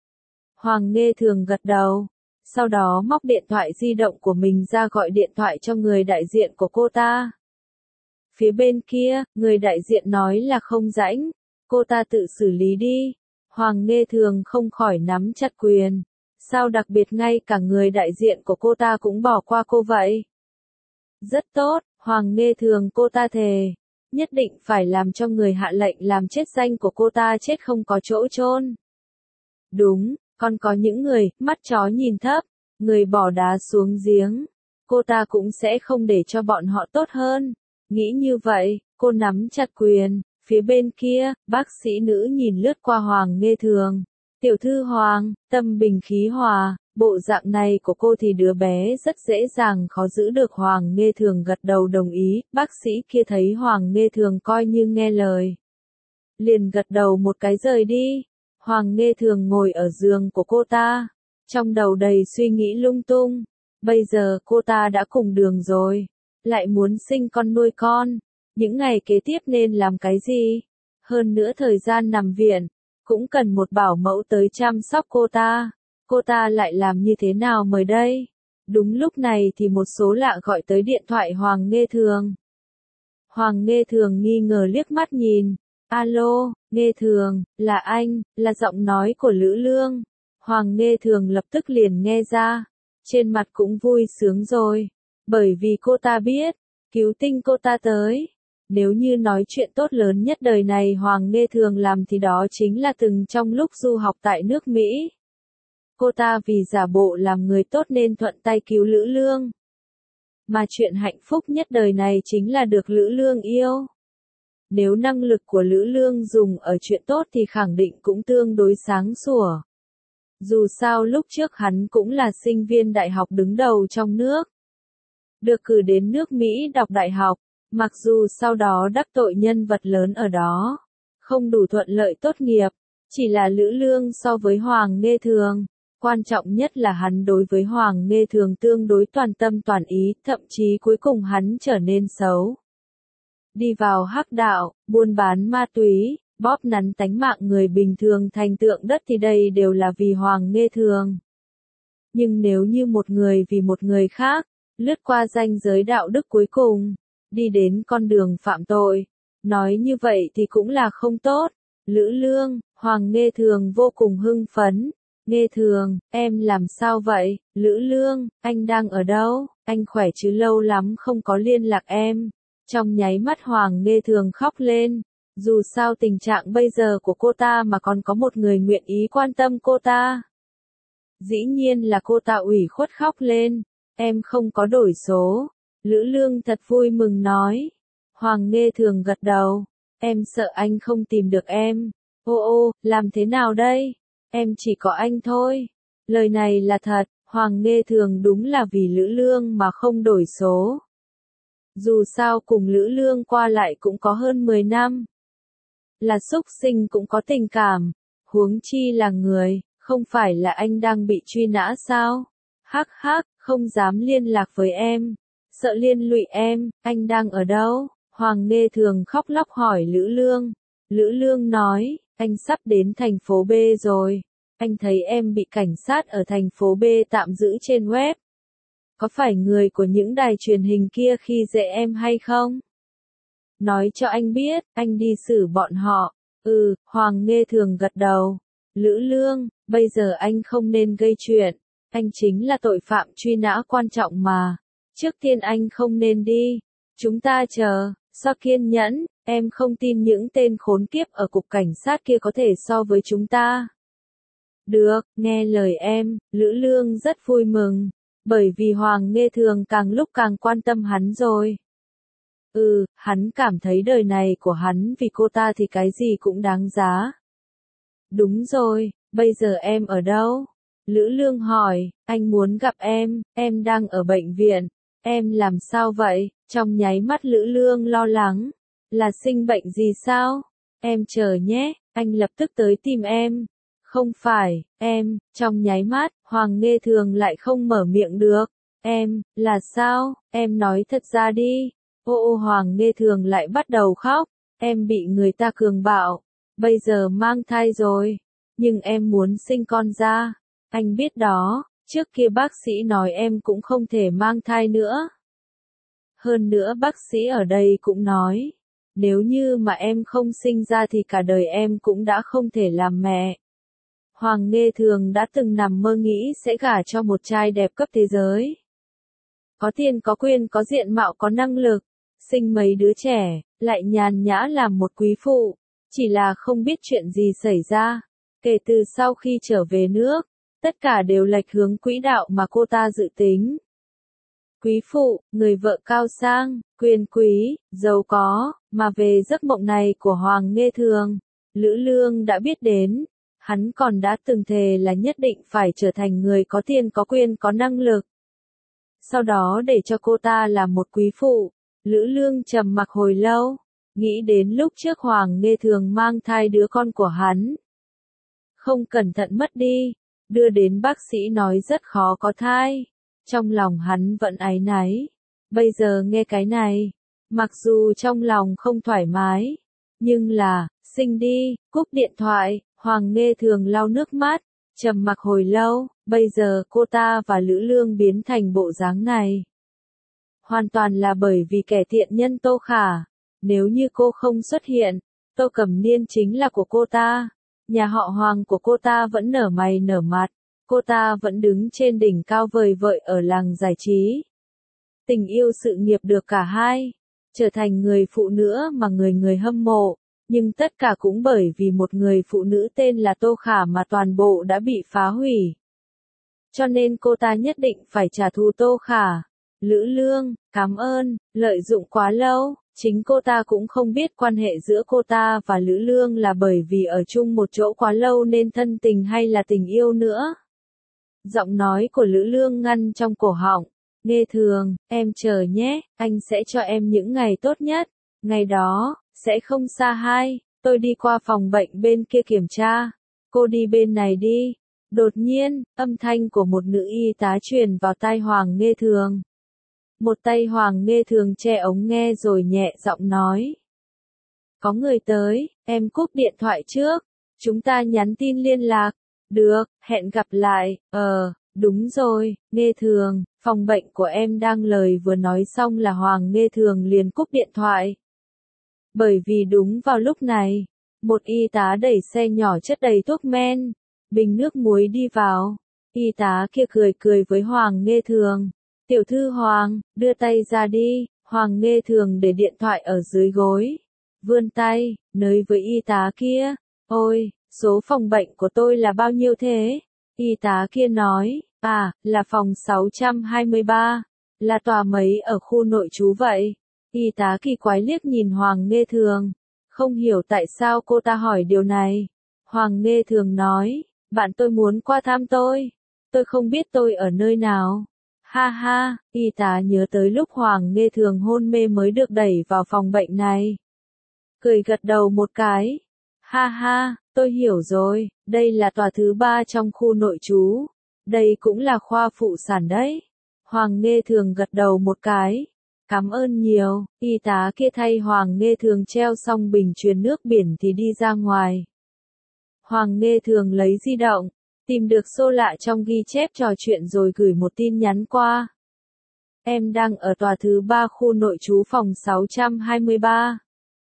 Hoàng Nghê Thường gật đầu, sau đó móc điện thoại di động của mình ra gọi điện thoại cho người đại diện của cô ta. Phía bên kia, người đại diện nói là không rãnh, cô ta tự xử lý đi. Hoàng Nghê Thường không khỏi nắm chặt quyền. Sao đặc biệt ngay cả người đại diện của cô ta cũng bỏ qua cô vậy? Rất tốt, Hoàng Nghê Thường cô ta thề. Nhất định phải làm cho người hạ lệnh làm chết danh của cô ta chết không có chỗ chôn. Đúng, còn có những người, mắt chó nhìn thấp, người bỏ đá xuống giếng. Cô ta cũng sẽ không để cho bọn họ tốt hơn. Nghĩ như vậy, cô nắm chặt quyền. Phía bên kia, bác sĩ nữ nhìn lướt qua Hoàng Nghê Thường. Tiểu thư Hoàng, tâm bình khí hòa, bộ dạng này của cô thì đứa bé rất dễ dàng khó giữ được. Hoàng Nghê Thường gật đầu đồng ý, bác sĩ kia thấy Hoàng Nghê Thường coi như nghe lời. Liền gật đầu một cái rời đi. Hoàng Nghê Thường ngồi ở giường của cô ta, trong đầu đầy suy nghĩ lung tung. Bây giờ cô ta đã cùng đường rồi, lại muốn sinh con nuôi con. Những ngày kế tiếp nên làm cái gì? Hơn nữa thời gian nằm viện, cũng cần một bảo mẫu tới chăm sóc cô ta. Cô ta lại làm như thế nào mời đây? Đúng lúc này thì một số lạ gọi tới điện thoại Hoàng Nghê Thường. Hoàng Nghê Thường nghi ngờ liếc mắt nhìn. Alo, Nghê Thường, là anh, là giọng nói của Lữ Lương. Hoàng Nghê Thường lập tức liền nghe ra. Trên mặt cũng vui sướng rồi. Bởi vì cô ta biết, cứu tinh cô ta tới. Nếu như nói chuyện tốt lớn nhất đời này Hoàng Nghê Thường làm thì đó chính là từng trong lúc du học tại nước Mỹ. Cô ta vì giả bộ làm người tốt nên thuận tay cứu Lữ Lương. Mà chuyện hạnh phúc nhất đời này chính là được Lữ Lương yêu. Nếu năng lực của Lữ Lương dùng ở chuyện tốt thì khẳng định cũng tương đối sáng sủa. Dù sao lúc trước hắn cũng là sinh viên đại học đứng đầu trong nước. Được cử đến nước Mỹ đọc đại học, mặc dù sau đó đắc tội nhân vật lớn ở đó, không đủ thuận lợi tốt nghiệp, chỉ là Lữ Lương so với Hoàng Nghê Thường. Quan trọng nhất là hắn đối với Hoàng Nghê Thường tương đối toàn tâm toàn ý, thậm chí cuối cùng hắn trở nên xấu. Đi vào hắc đạo, buôn bán ma túy, bóp nắn tánh mạng người bình thường thành tượng đất thì đây đều là vì Hoàng Nghê Thường. Nhưng nếu như một người vì một người khác, lướt qua ranh giới đạo đức cuối cùng, đi đến con đường phạm tội, nói như vậy thì cũng là không tốt. Lữ Lương, Hoàng Nghê Thường vô cùng hưng phấn. Nghê Thường, em làm sao vậy? Lữ Lương, anh đang ở đâu? Anh khỏe chứ, lâu lắm không có liên lạc em. Trong nháy mắt Hoàng Nghê Thường khóc lên. Dù sao tình trạng bây giờ của cô ta mà còn có một người nguyện ý quan tâm cô ta. Dĩ nhiên là cô ta ủy khuất khóc lên. Em không có đổi số. Lữ Lương thật vui mừng nói. Hoàng Nghê Thường gật đầu. Em sợ anh không tìm được em. Ô ô, làm thế nào đây? Em chỉ có anh thôi. Lời này là thật, Hoàng Nghê Thường đúng là vì Lữ Lương mà không đổi số. Dù sao cùng Lữ Lương qua lại cũng có hơn mười năm. Là súc sinh cũng có tình cảm, huống chi là người, không phải là anh đang bị truy nã sao? Hắc hắc, không dám liên lạc với em, sợ liên lụy em, anh đang ở đâu? Hoàng Nghê Thường khóc lóc hỏi Lữ Lương. Lữ Lương nói, anh sắp đến thành phố B rồi. Anh thấy em bị cảnh sát ở thành phố B tạm giữ trên web. Có phải người của những đài truyền hình kia khi dễ em hay không? Nói cho anh biết, anh đi xử bọn họ. Ừ, Hoàng Nghê Thường gật đầu. Lữ Lương, bây giờ anh không nên gây chuyện. Anh chính là tội phạm truy nã quan trọng mà. Trước tiên anh không nên đi. Chúng ta chờ, so kiên nhẫn, em không tin những tên khốn kiếp ở cục cảnh sát kia có thể so với chúng ta. Được, nghe lời em, Lữ Lương rất vui mừng, bởi vì Hoàng Nghê Thường càng lúc càng quan tâm hắn rồi. Ừ, hắn cảm thấy đời này của hắn vì cô ta thì cái gì cũng đáng giá. Đúng rồi, bây giờ em ở đâu? Lữ Lương hỏi, anh muốn gặp em, em đang ở bệnh viện. Em làm sao vậy? Trong nháy mắt Lữ Lương lo lắng. Là sinh bệnh gì sao? Em chờ nhé, anh lập tức tới tìm em. Không phải, em, trong nháy mắt, Hoàng Nghê Thường lại không mở miệng được. Em, là sao? Em nói thật ra đi. Ô ô Hoàng Nghê Thường lại bắt đầu khóc. Em bị người ta cường bạo. Bây giờ mang thai rồi. Nhưng em muốn sinh con ra. Anh biết đó, trước kia bác sĩ nói em cũng không thể mang thai nữa. Hơn nữa bác sĩ ở đây cũng nói. Nếu như mà em không sinh ra thì cả đời em cũng đã không thể làm mẹ. Hoàng Nghê Thường đã từng nằm mơ nghĩ sẽ gả cho một trai đẹp cấp thế giới. Có tiền có quyền có diện mạo có năng lực, sinh mấy đứa trẻ, lại nhàn nhã làm một quý phụ. Chỉ là không biết chuyện gì xảy ra. Kể từ sau khi trở về nước, tất cả đều lệch hướng quỹ đạo mà cô ta dự tính. Quý phụ, người vợ cao sang, quyền quý, giàu có, mà về giấc mộng này của Hoàng Nghê Thường, Lữ Lương đã biết đến. Hắn còn đã từng thề là nhất định phải trở thành người có tiền có quyền có năng lực. Sau đó để cho cô ta là một quý phụ, Lữ Lương trầm mặc hồi lâu, nghĩ đến lúc trước Hoàng Nghê Thường mang thai đứa con của hắn. Không cẩn thận mất đi, đưa đến bác sĩ nói rất khó có thai. Trong lòng hắn vẫn áy náy. Bây giờ nghe cái này, mặc dù trong lòng không thoải mái, nhưng là, sinh đi, cúp điện thoại, Hoàng Nghê Thường lau nước mắt, trầm mặc hồi lâu, bây giờ cô ta và Lữ Lương biến thành bộ dáng này. Hoàn toàn là bởi vì kẻ thiện nhân Tô Khả. Nếu như cô không xuất hiện, Tô Cẩm Niên chính là của cô ta. Nhà họ Hoàng của cô ta vẫn nở mày nở mặt. Cô ta vẫn đứng trên đỉnh cao vời vợi ở làng giải trí. Tình yêu sự nghiệp được cả hai. trở thành người phụ nữ mà người người hâm mộ, nhưng tất cả cũng bởi vì một người phụ nữ tên là Tô Khả mà toàn bộ đã bị phá hủy. Cho nên cô ta nhất định phải trả thù Tô Khả. Lữ Lương, cảm ơn, lợi dụng quá lâu, chính cô ta cũng không biết quan hệ giữa cô ta và Lữ Lương là bởi vì ở chung một chỗ quá lâu nên thân tình hay là tình yêu nữa. Giọng nói của Lữ Lương ngăn trong cổ họng. Nghe Thường, em chờ nhé, anh sẽ cho em những ngày tốt nhất. Ngày đó, sẽ không xa hai, tôi đi qua phòng bệnh bên kia kiểm tra. Cô đi bên này đi. Đột nhiên, âm thanh của một nữ y tá truyền vào tai Hoàng Nghe Thường. Một tay Hoàng Nghe Thường che ống nghe rồi nhẹ giọng nói. Có người tới, em cúp điện thoại trước. Chúng ta nhắn tin liên lạc. Được, hẹn gặp lại, ờ, đúng rồi, Nghe Thường, phòng bệnh của em đang lời vừa nói xong là Hoàng Nghe Thường liền cúp điện thoại. Bởi vì đúng vào lúc này, một y tá đẩy xe nhỏ chất đầy thuốc men, bình nước muối đi vào. Y tá kia cười cười với Hoàng Nghe Thường. Tiểu thư Hoàng, đưa tay ra đi. Hoàng Nghe Thường để điện thoại ở dưới gối. Vươn tay, nới với y tá kia. Ôi, số phòng bệnh của tôi là bao nhiêu thế? Y tá kia nói, à, là phòng sáu trăm hai mươi ba. Là tòa mấy ở khu nội trú vậy? Y tá kỳ quái liếc nhìn Hoàng Nghe Thường. Không hiểu tại sao cô ta hỏi điều này. Hoàng Nghe Thường nói, bạn tôi muốn qua thăm tôi. Tôi không biết tôi ở nơi nào. Ha ha, y tá nhớ tới lúc Hoàng Nghe Thường hôn mê mới được đẩy vào phòng bệnh này. Cười gật đầu một cái. Ha ha, tôi hiểu rồi, đây là tòa thứ ba trong khu nội trú. Đây cũng là khoa phụ sản đấy. Hoàng Nghe Thường gật đầu một cái. Cảm ơn nhiều, y tá kia thay Hoàng Nghe Thường treo xong bình truyền nước biển thì đi ra ngoài. Hoàng Nghe Thường lấy di động, tìm được số lạ trong ghi chép trò chuyện rồi gửi một tin nhắn qua. Em đang ở tòa thứ ba khu nội trú phòng sáu trăm hai mươi ba.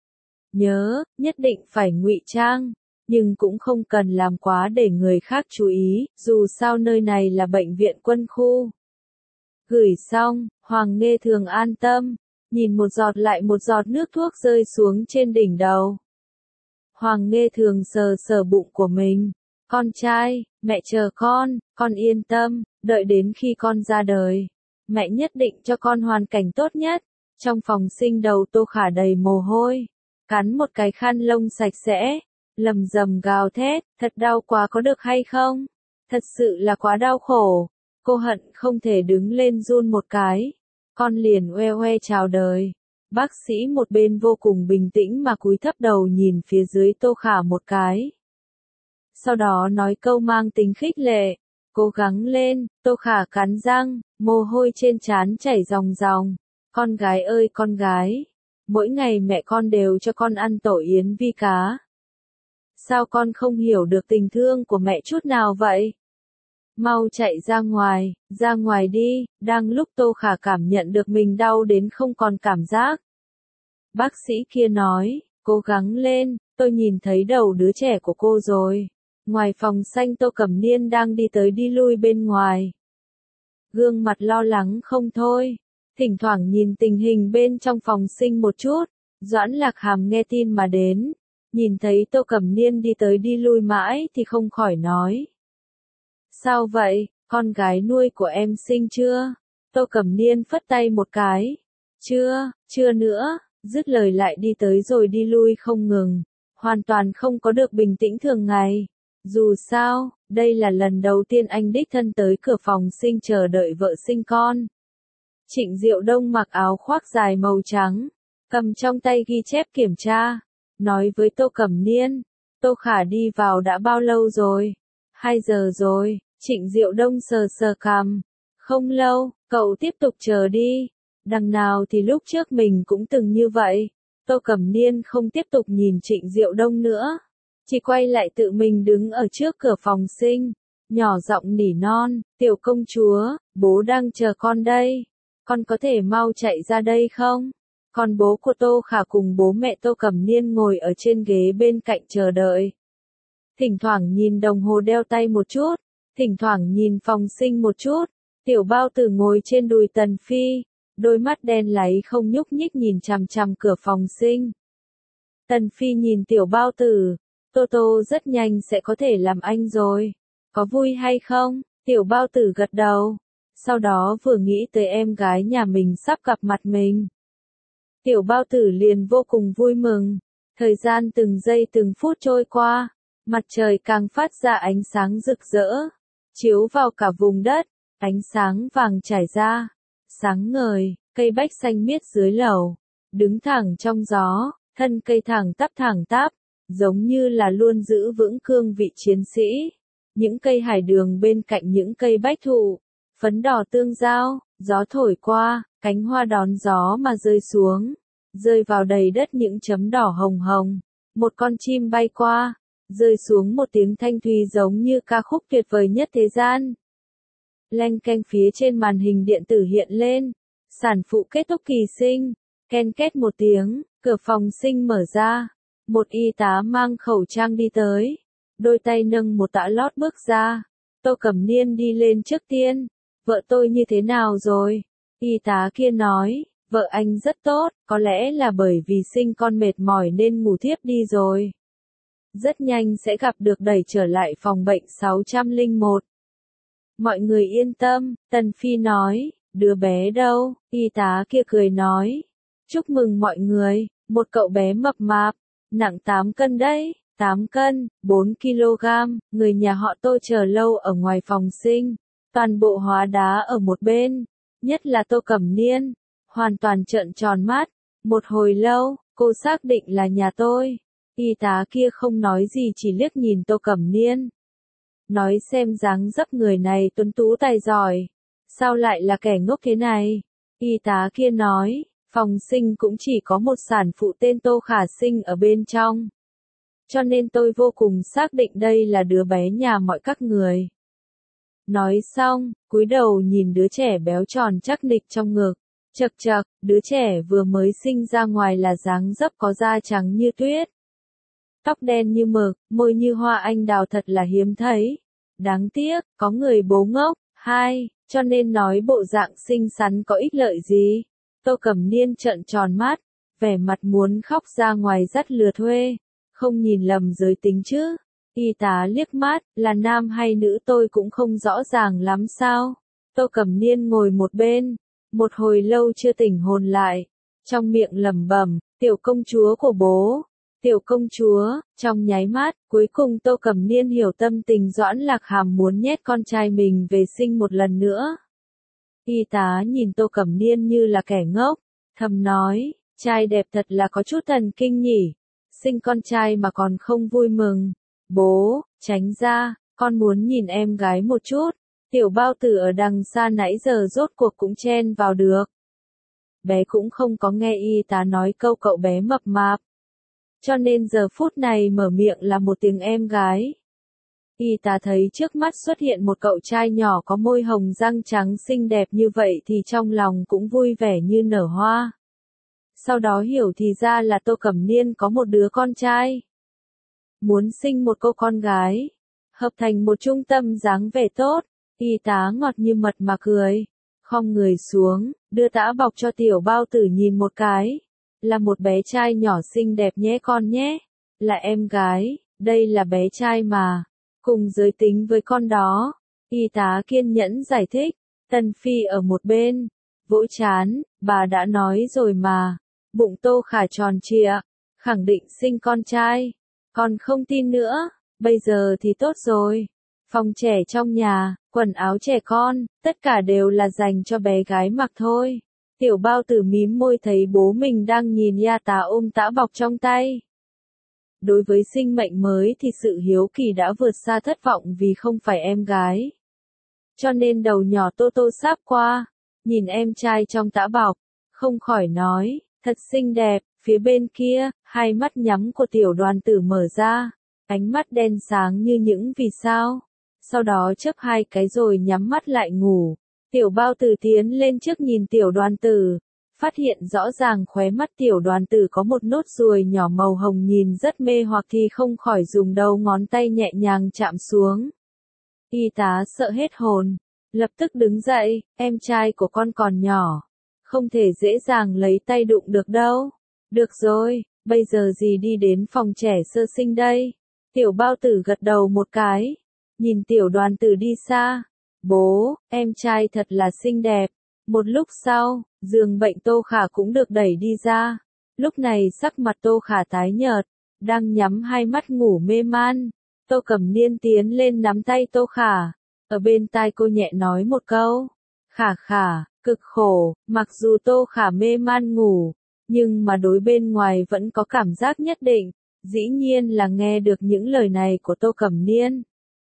Nhớ, nhất định phải ngụy trang, nhưng cũng không cần làm quá để người khác chú ý, dù sao nơi này là bệnh viện quân khu. Gửi xong, Hoàng Nghe Thường an tâm, nhìn một giọt lại một giọt nước thuốc rơi xuống trên đỉnh đầu. Hoàng Nghe Thường sờ sờ bụng của mình. Con trai, mẹ chờ con, con yên tâm, đợi đến khi con ra đời. Mẹ nhất định cho con hoàn cảnh tốt nhất. Trong phòng sinh đầu Tô Khả đầy mồ hôi. Cắn một cái khăn lông sạch sẽ. Lầm rầm gào thét, thật đau quá có được hay không? Thật sự là quá đau khổ. Cô hận không thể đứng lên run một cái. Con liền oe oe chào đời. Bác sĩ một bên vô cùng bình tĩnh mà cúi thấp đầu nhìn phía dưới Tô Khả một cái. Sau đó nói câu mang tính khích lệ. Cố gắng lên, Tô Khả cắn răng, mồ hôi trên trán chảy ròng ròng. Con gái ơi con gái, mỗi ngày mẹ con đều cho con ăn tổ yến vi cá. Sao con không hiểu được tình thương của mẹ chút nào vậy? Mau chạy ra ngoài, ra ngoài đi, đang lúc Tô Khả cảm nhận được mình đau đến không còn cảm giác. Bác sĩ kia nói, cố gắng lên, tôi nhìn thấy đầu đứa trẻ của cô rồi. Ngoài phòng xanh Tô Cẩm Niên đang đi tới đi lui bên ngoài. Gương mặt lo lắng không thôi, thỉnh thoảng nhìn tình hình bên trong phòng sinh một chút. Doãn Lạc Hàm nghe tin mà đến, nhìn thấy Tô Cẩm Niên đi tới đi lui mãi thì không khỏi nói. Sao vậy, con gái nuôi của em sinh chưa? Tô Cẩm Niên phất tay một cái. Chưa, chưa nữa, dứt lời lại đi tới rồi đi lui không ngừng. Hoàn toàn không có được bình tĩnh thường ngày. Dù sao, đây là lần đầu tiên anh đích thân tới cửa phòng sinh chờ đợi vợ sinh con. Trịnh Diệu Đông mặc áo khoác dài màu trắng, cầm trong tay ghi chép kiểm tra, nói với Tô Cẩm Niên, Tô Khả đi vào đã bao lâu rồi? Hai giờ rồi, Trịnh Diệu Đông sờ sờ cằm. Không lâu, cậu tiếp tục chờ đi. Đằng nào thì lúc trước mình cũng từng như vậy. Tô Cẩm Niên không tiếp tục nhìn Trịnh Diệu Đông nữa. Chỉ quay lại tự mình đứng ở trước cửa phòng sinh. Nhỏ giọng nỉ non, tiểu công chúa, bố đang chờ con đây. Con có thể mau chạy ra đây không? Còn bố của Tô Khả cùng bố mẹ Tô Cẩm Niên ngồi ở trên ghế bên cạnh chờ đợi. Thỉnh thoảng nhìn đồng hồ đeo tay một chút. Thỉnh thoảng nhìn phòng sinh một chút. Tiểu Bao Tử ngồi trên đùi Tần Phi. đôi mắt đen láy không nhúc nhích nhìn chằm chằm cửa phòng sinh. Tần Phi nhìn tiểu bao tử, Tô Tô rất nhanh sẽ có thể làm anh rồi, có vui hay không? Tiểu bao tử gật đầu, sau đó vừa nghĩ tới em gái nhà mình sắp gặp mặt mình. Tiểu bao tử liền vô cùng vui mừng, thời gian từng giây từng phút trôi qua, mặt trời càng phát ra ánh sáng rực rỡ, chiếu vào cả vùng đất, ánh sáng vàng trải ra, sáng ngời, cây bách xanh miết dưới lầu, đứng thẳng trong gió, thân cây thẳng tắp thẳng tắp, giống như là luôn giữ vững cương vị chiến sĩ. Những cây hải đường bên cạnh những cây bách thụ, phấn đỏ tương giao, gió thổi qua, cánh hoa đón gió mà rơi xuống, rơi vào đầy đất những chấm đỏ hồng hồng. Một con chim bay qua, rơi xuống một tiếng thanh thúy giống như ca khúc tuyệt vời nhất thế gian. Leng keng phía trên màn hình điện tử hiện lên, sản phụ kết thúc kỳ sinh, ken két một tiếng, cửa phòng sinh mở ra, một y tá mang khẩu trang đi tới, đôi tay nâng một tã lót bước ra, Tô Cẩm Niên đi lên trước tiên, vợ tôi như thế nào rồi? Y tá kia nói, vợ anh rất tốt, có lẽ là bởi vì sinh con mệt mỏi nên ngủ thiếp đi rồi. Rất nhanh sẽ gặp được đẩy trở lại phòng bệnh sáu không một. Mọi người yên tâm, Tần Phi nói, đứa bé đâu? Y tá kia cười nói, chúc mừng mọi người, một cậu bé mập mạp, nặng tám cân đấy, tám cân, bốn ki lô gam, người nhà họ Tô chờ lâu ở ngoài phòng sinh, toàn bộ hóa đá ở một bên, nhất là Tô Cẩm Niên, hoàn toàn trợn tròn mắt, một hồi lâu, cô xác định là nhà tôi. Y tá kia không nói gì chỉ liếc nhìn Tô Cẩm Niên. Nói xem dáng dấp người này tuấn tú tài giỏi, sao lại là kẻ ngốc thế này? Y tá kia nói, phòng sinh cũng chỉ có một sản phụ tên Tô Khả Sinh ở bên trong. Cho nên tôi vô cùng xác định đây là đứa bé nhà mọi các người. Nói xong, cúi đầu nhìn đứa trẻ béo tròn chắc nịch trong ngực. Chậc chậc, đứa trẻ vừa mới sinh ra ngoài là dáng dấp có da trắng như tuyết. Tóc đen như mực, môi như hoa anh đào thật là hiếm thấy. Đáng tiếc, có người bố ngốc. Hai, cho nên nói bộ dạng xinh xắn có ích lợi gì? Tô Cẩm Niên trợn tròn mắt, vẻ mặt muốn khóc ra ngoài dắt lừa thuê. Không nhìn lầm giới tính chứ? Y tá liếc mắt, là nam hay nữ tôi cũng không rõ ràng lắm sao? Tô Cẩm Niên ngồi một bên, một hồi lâu chưa tỉnh hồn lại, trong miệng lẩm bẩm, tiểu công chúa của bố, tiểu công chúa, trong nháy mắt, cuối cùng Tô Cẩm Niên hiểu tâm tình Doãn Lạc Hàm muốn nhét con trai mình về sinh một lần nữa. Y tá nhìn Tô Cẩm Niên như là kẻ ngốc, thầm nói, trai đẹp thật là có chút thần kinh nhỉ, sinh con trai mà còn không vui mừng. Bố, tránh ra, con muốn nhìn em gái một chút. Tiểu bao tử ở đằng xa nãy giờ rốt cuộc cũng chen vào được. Bé cũng không có nghe y tá nói câu cậu bé mập mạp. Cho nên giờ phút này mở miệng là một tiếng em gái. Y tá thấy trước mắt xuất hiện một cậu trai nhỏ có môi hồng răng trắng xinh đẹp như vậy thì trong lòng cũng vui vẻ như nở hoa. Sau đó hiểu thì ra là Tô Cẩm Niên có một đứa con trai. Muốn sinh một cô con gái. Hợp thành một trung tâm dáng vẻ tốt. Y tá ngọt như mật mà cười, khom người xuống, đưa tã bọc cho tiểu bao tử nhìn một cái. Là một bé trai nhỏ xinh đẹp nhé con nhé, là em gái, đây là bé trai mà, cùng giới tính với con đó. Y tá kiên nhẫn giải thích, Tần Phi ở một bên, vỗ chán, bà đã nói rồi mà, bụng Tô Khả tròn trịa, khẳng định sinh con trai, còn không tin nữa, bây giờ thì tốt rồi. Phòng trẻ trong nhà, quần áo trẻ con, tất cả đều là dành cho bé gái mặc thôi. Tiểu bao tử mím môi thấy bố mình đang nhìn ya tá ôm tã bọc trong tay. Đối với sinh mệnh mới thì sự hiếu kỳ đã vượt xa thất vọng vì không phải em gái. Cho nên đầu nhỏ Tô Tô sáp qua, nhìn em trai trong tã bọc, không khỏi nói, thật xinh đẹp. Phía bên kia, hai mắt nhắm của tiểu đoàn tử mở ra, ánh mắt đen sáng như những vì sao. Sau đó chớp hai cái rồi nhắm mắt lại ngủ. Tiểu bao tử tiến lên trước nhìn tiểu đoàn tử, phát hiện rõ ràng khóe mắt tiểu đoàn tử có một nốt ruồi nhỏ màu hồng nhìn rất mê hoặc thì không khỏi dùng đầu ngón tay nhẹ nhàng chạm xuống. Y tá sợ hết hồn, lập tức đứng dậy, em trai của con còn nhỏ, không thể dễ dàng lấy tay đụng được đâu. Được rồi, bây giờ gì đi đến phòng trẻ sơ sinh đây? Tiểu bao tử gật đầu một cái, nhìn tiểu đoàn tử đi xa. Bố, em trai thật là xinh đẹp. Một lúc sau, giường bệnh Tô Khả cũng được đẩy đi ra. Lúc này sắc mặt Tô Khả tái nhợt, đang nhắm hai mắt ngủ mê man. Tô Cẩm Niên tiến lên nắm tay Tô Khả, ở bên tai cô nhẹ nói một câu. Khả khả, cực khổ, mặc dù Tô Khả mê man ngủ, nhưng mà đối bên ngoài vẫn có cảm giác nhất định, dĩ nhiên là nghe được những lời này của Tô Cẩm Niên.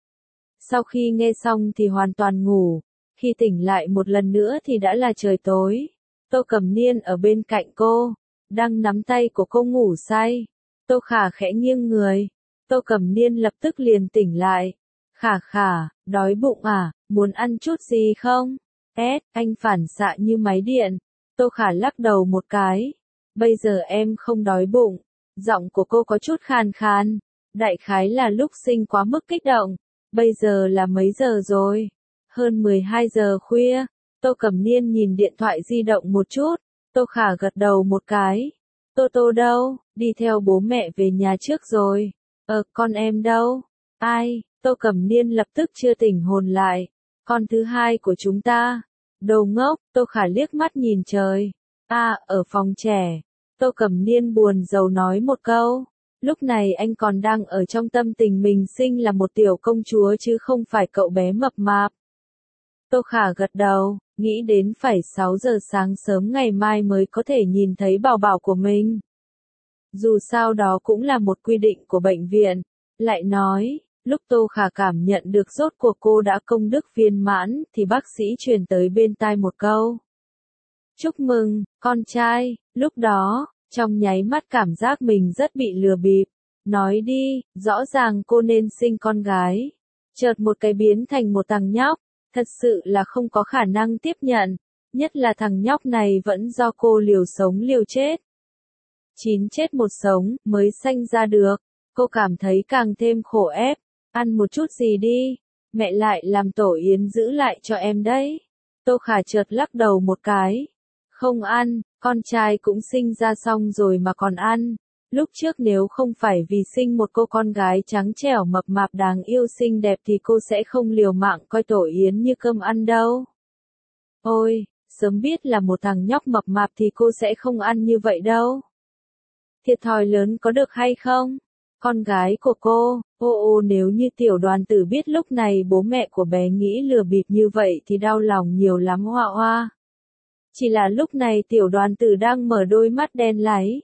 Sau khi nghe xong thì hoàn toàn ngủ, khi tỉnh lại một lần nữa thì đã là trời tối. Tô Cẩm Niên ở bên cạnh cô, đang nắm tay của cô ngủ say. Tô Khả khẽ nghiêng người, Tô Cẩm Niên lập tức liền tỉnh lại. Khả khả, đói bụng à, muốn ăn chút gì không? Ét, anh phản xạ như máy điện. Tô Khả lắc đầu một cái. Bây giờ em không đói bụng. Giọng của cô có chút khàn khàn. Đại khái là lúc sinh quá mức kích động. Bây giờ là mấy giờ rồi? Hơn mười hai giờ khuya. Tô Cẩm Niên nhìn điện thoại di động một chút. Tô Khả gật đầu một cái. Tô Tô đâu? Đi theo bố mẹ về nhà trước rồi. Ờ, con em đâu? Ai? Tô Cẩm Niên lập tức chưa tỉnh hồn lại. Con thứ hai của chúng ta. Đồ ngốc, Tô Khả liếc mắt nhìn trời. À, ở phòng trẻ. Tô Cẩm Niên buồn rầu nói một câu. Lúc này anh còn đang ở trong tâm tình mình sinh là một tiểu công chúa chứ không phải cậu bé mập mạp. Tô Khả gật đầu, nghĩ đến phải sáu giờ sáng sớm ngày mai mới có thể nhìn thấy bảo bảo của mình. Dù sao đó cũng là một quy định của bệnh viện. Lại nói, lúc Tô Khả cảm nhận được rốt cuộc cô đã công đức viên mãn thì bác sĩ truyền tới bên tai một câu. Chúc mừng, con trai. Lúc đó, trong nháy mắt cảm giác mình rất bị lừa bịp. Nói đi, rõ ràng cô nên sinh con gái. Chợt một cái biến thành một thằng nhóc, thật sự là không có khả năng tiếp nhận. Nhất là thằng nhóc này vẫn do cô liều sống liều chết. Chín chết một sống, mới sanh ra được. Cô cảm thấy càng thêm khổ ép. Ăn một chút gì đi. Mẹ lại làm tổ yến giữ lại cho em đấy. Tô Khả chợt lắc đầu một cái. Không ăn, con trai cũng sinh ra xong rồi mà còn ăn. Lúc trước nếu không phải vì sinh một cô con gái trắng trẻo mập mạp đáng yêu xinh đẹp thì cô sẽ không liều mạng coi tổ yến như cơm ăn đâu. Ôi, sớm biết là một thằng nhóc mập mạp thì cô sẽ không ăn như vậy đâu. Thiệt thòi lớn có được hay không? Con gái của cô, ô ô nếu như tiểu đoàn tử biết lúc này bố mẹ của bé nghĩ lừa bịp như vậy thì đau lòng nhiều lắm hoa hoa. Chỉ là lúc này tiểu đoàn tử đang mở đôi mắt đen láy.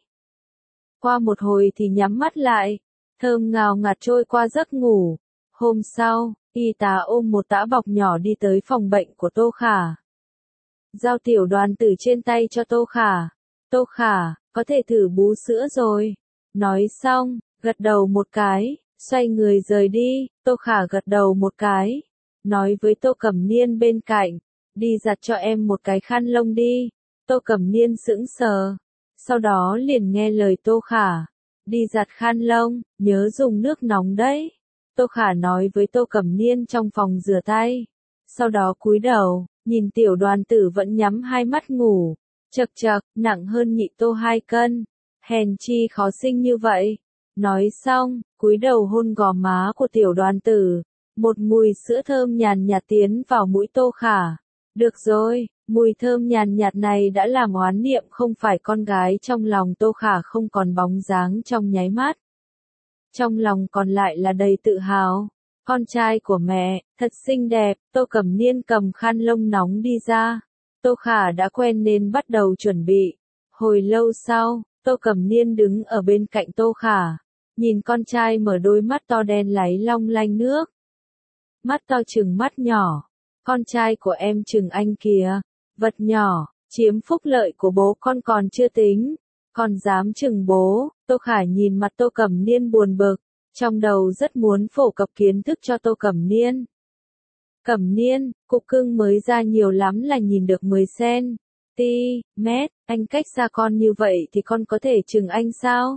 Qua một hồi thì nhắm mắt lại, thơm ngào ngạt trôi qua giấc ngủ. Hôm sau, y tá ôm một tã bọc nhỏ đi tới phòng bệnh của Tô Khả. Giao tiểu đoàn tử trên tay cho Tô Khả. Tô Khả, có thể thử bú sữa rồi. Nói xong, gật đầu một cái, xoay người rời đi. Tô Khả gật đầu một cái, nói với Tô Cẩm Niên bên cạnh, đi giặt cho em một cái khăn lông đi. Tô Cẩm Niên sững sờ, sau đó liền nghe lời Tô Khả, đi giặt khăn lông, nhớ dùng nước nóng đấy. Tô Khả nói với Tô Cẩm Niên trong phòng rửa tay, sau đó cúi đầu, nhìn tiểu đoàn tử vẫn nhắm hai mắt ngủ, chật chật, nặng hơn nhị Tô hai cân, hèn chi khó sinh như vậy. Nói xong, cúi đầu hôn gò má của tiểu đoàn tử, một mùi sữa thơm nhàn nhạt tiến vào mũi Tô Khả. Được rồi, mùi thơm nhàn nhạt này đã làm oán niệm không phải con gái trong lòng Tô Khả không còn bóng dáng trong nháy mắt. Trong lòng còn lại là đầy tự hào. Con trai của mẹ, thật xinh đẹp. Tô Cẩm Niên cầm khăn lông nóng đi ra. Tô Khả đã quen nên bắt đầu chuẩn bị. Hồi lâu sau, Tô Cẩm Niên đứng ở bên cạnh Tô Khả, nhìn con trai mở đôi mắt to đen láy long lanh nước. Mắt to chừng mắt nhỏ. Con trai của em chừng anh kìa. Vật nhỏ, chiếm phúc lợi của bố con còn chưa tính. Còn dám chừng bố. Tô Khả nhìn mặt Tô Cẩm Niên buồn bực. Trong đầu rất muốn phổ cập kiến thức cho Tô Cẩm Niên. Cẩm Niên, cục cưng mới ra nhiều lắm là nhìn được mười xen ti mét, anh cách xa con như vậy thì con có thể chừng anh sao?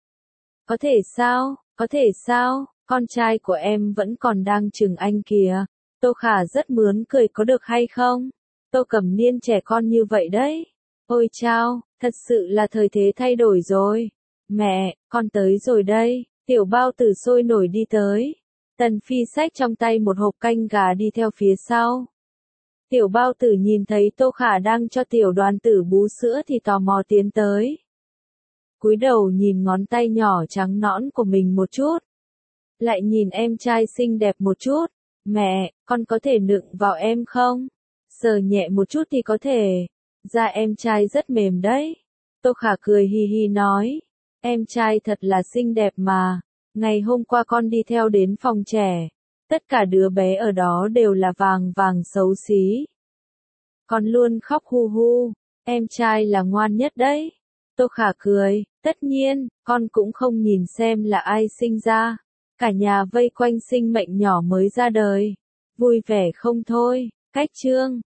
Có thể sao? Có thể sao? Con trai của em vẫn còn đang chừng anh kìa. Tô Khả rất muốn cười có được hay không? Tô Cẩm Niên trẻ con như vậy đấy. Ôi chao, thật sự là thời thế thay đổi rồi. Mẹ, con tới rồi đây. Tiểu bao tử sôi nổi đi tới. Tần Phi xách trong tay một hộp canh gà đi theo phía sau. Tiểu bao tử nhìn thấy Tô Khả đang cho tiểu đoàn tử bú sữa thì tò mò tiến tới. Cúi đầu nhìn ngón tay nhỏ trắng nõn của mình một chút. Lại nhìn em trai xinh đẹp một chút. Mẹ, con có thể nựng vào em không? Sờ nhẹ một chút thì có thể. Da em trai rất mềm đấy. Tô Khả cười hi hi nói. Em trai thật là xinh đẹp mà. Ngày hôm qua con đi theo đến phòng trẻ. Tất cả đứa bé ở đó đều là vàng vàng xấu xí. Con luôn khóc hu hu. Em trai là ngoan nhất đấy. Tô Khả cười. Tất nhiên, con cũng không nhìn xem là ai sinh ra. Cả nhà vây quanh sinh mệnh nhỏ mới ra đời. Vui vẻ không thôi. Cách chương.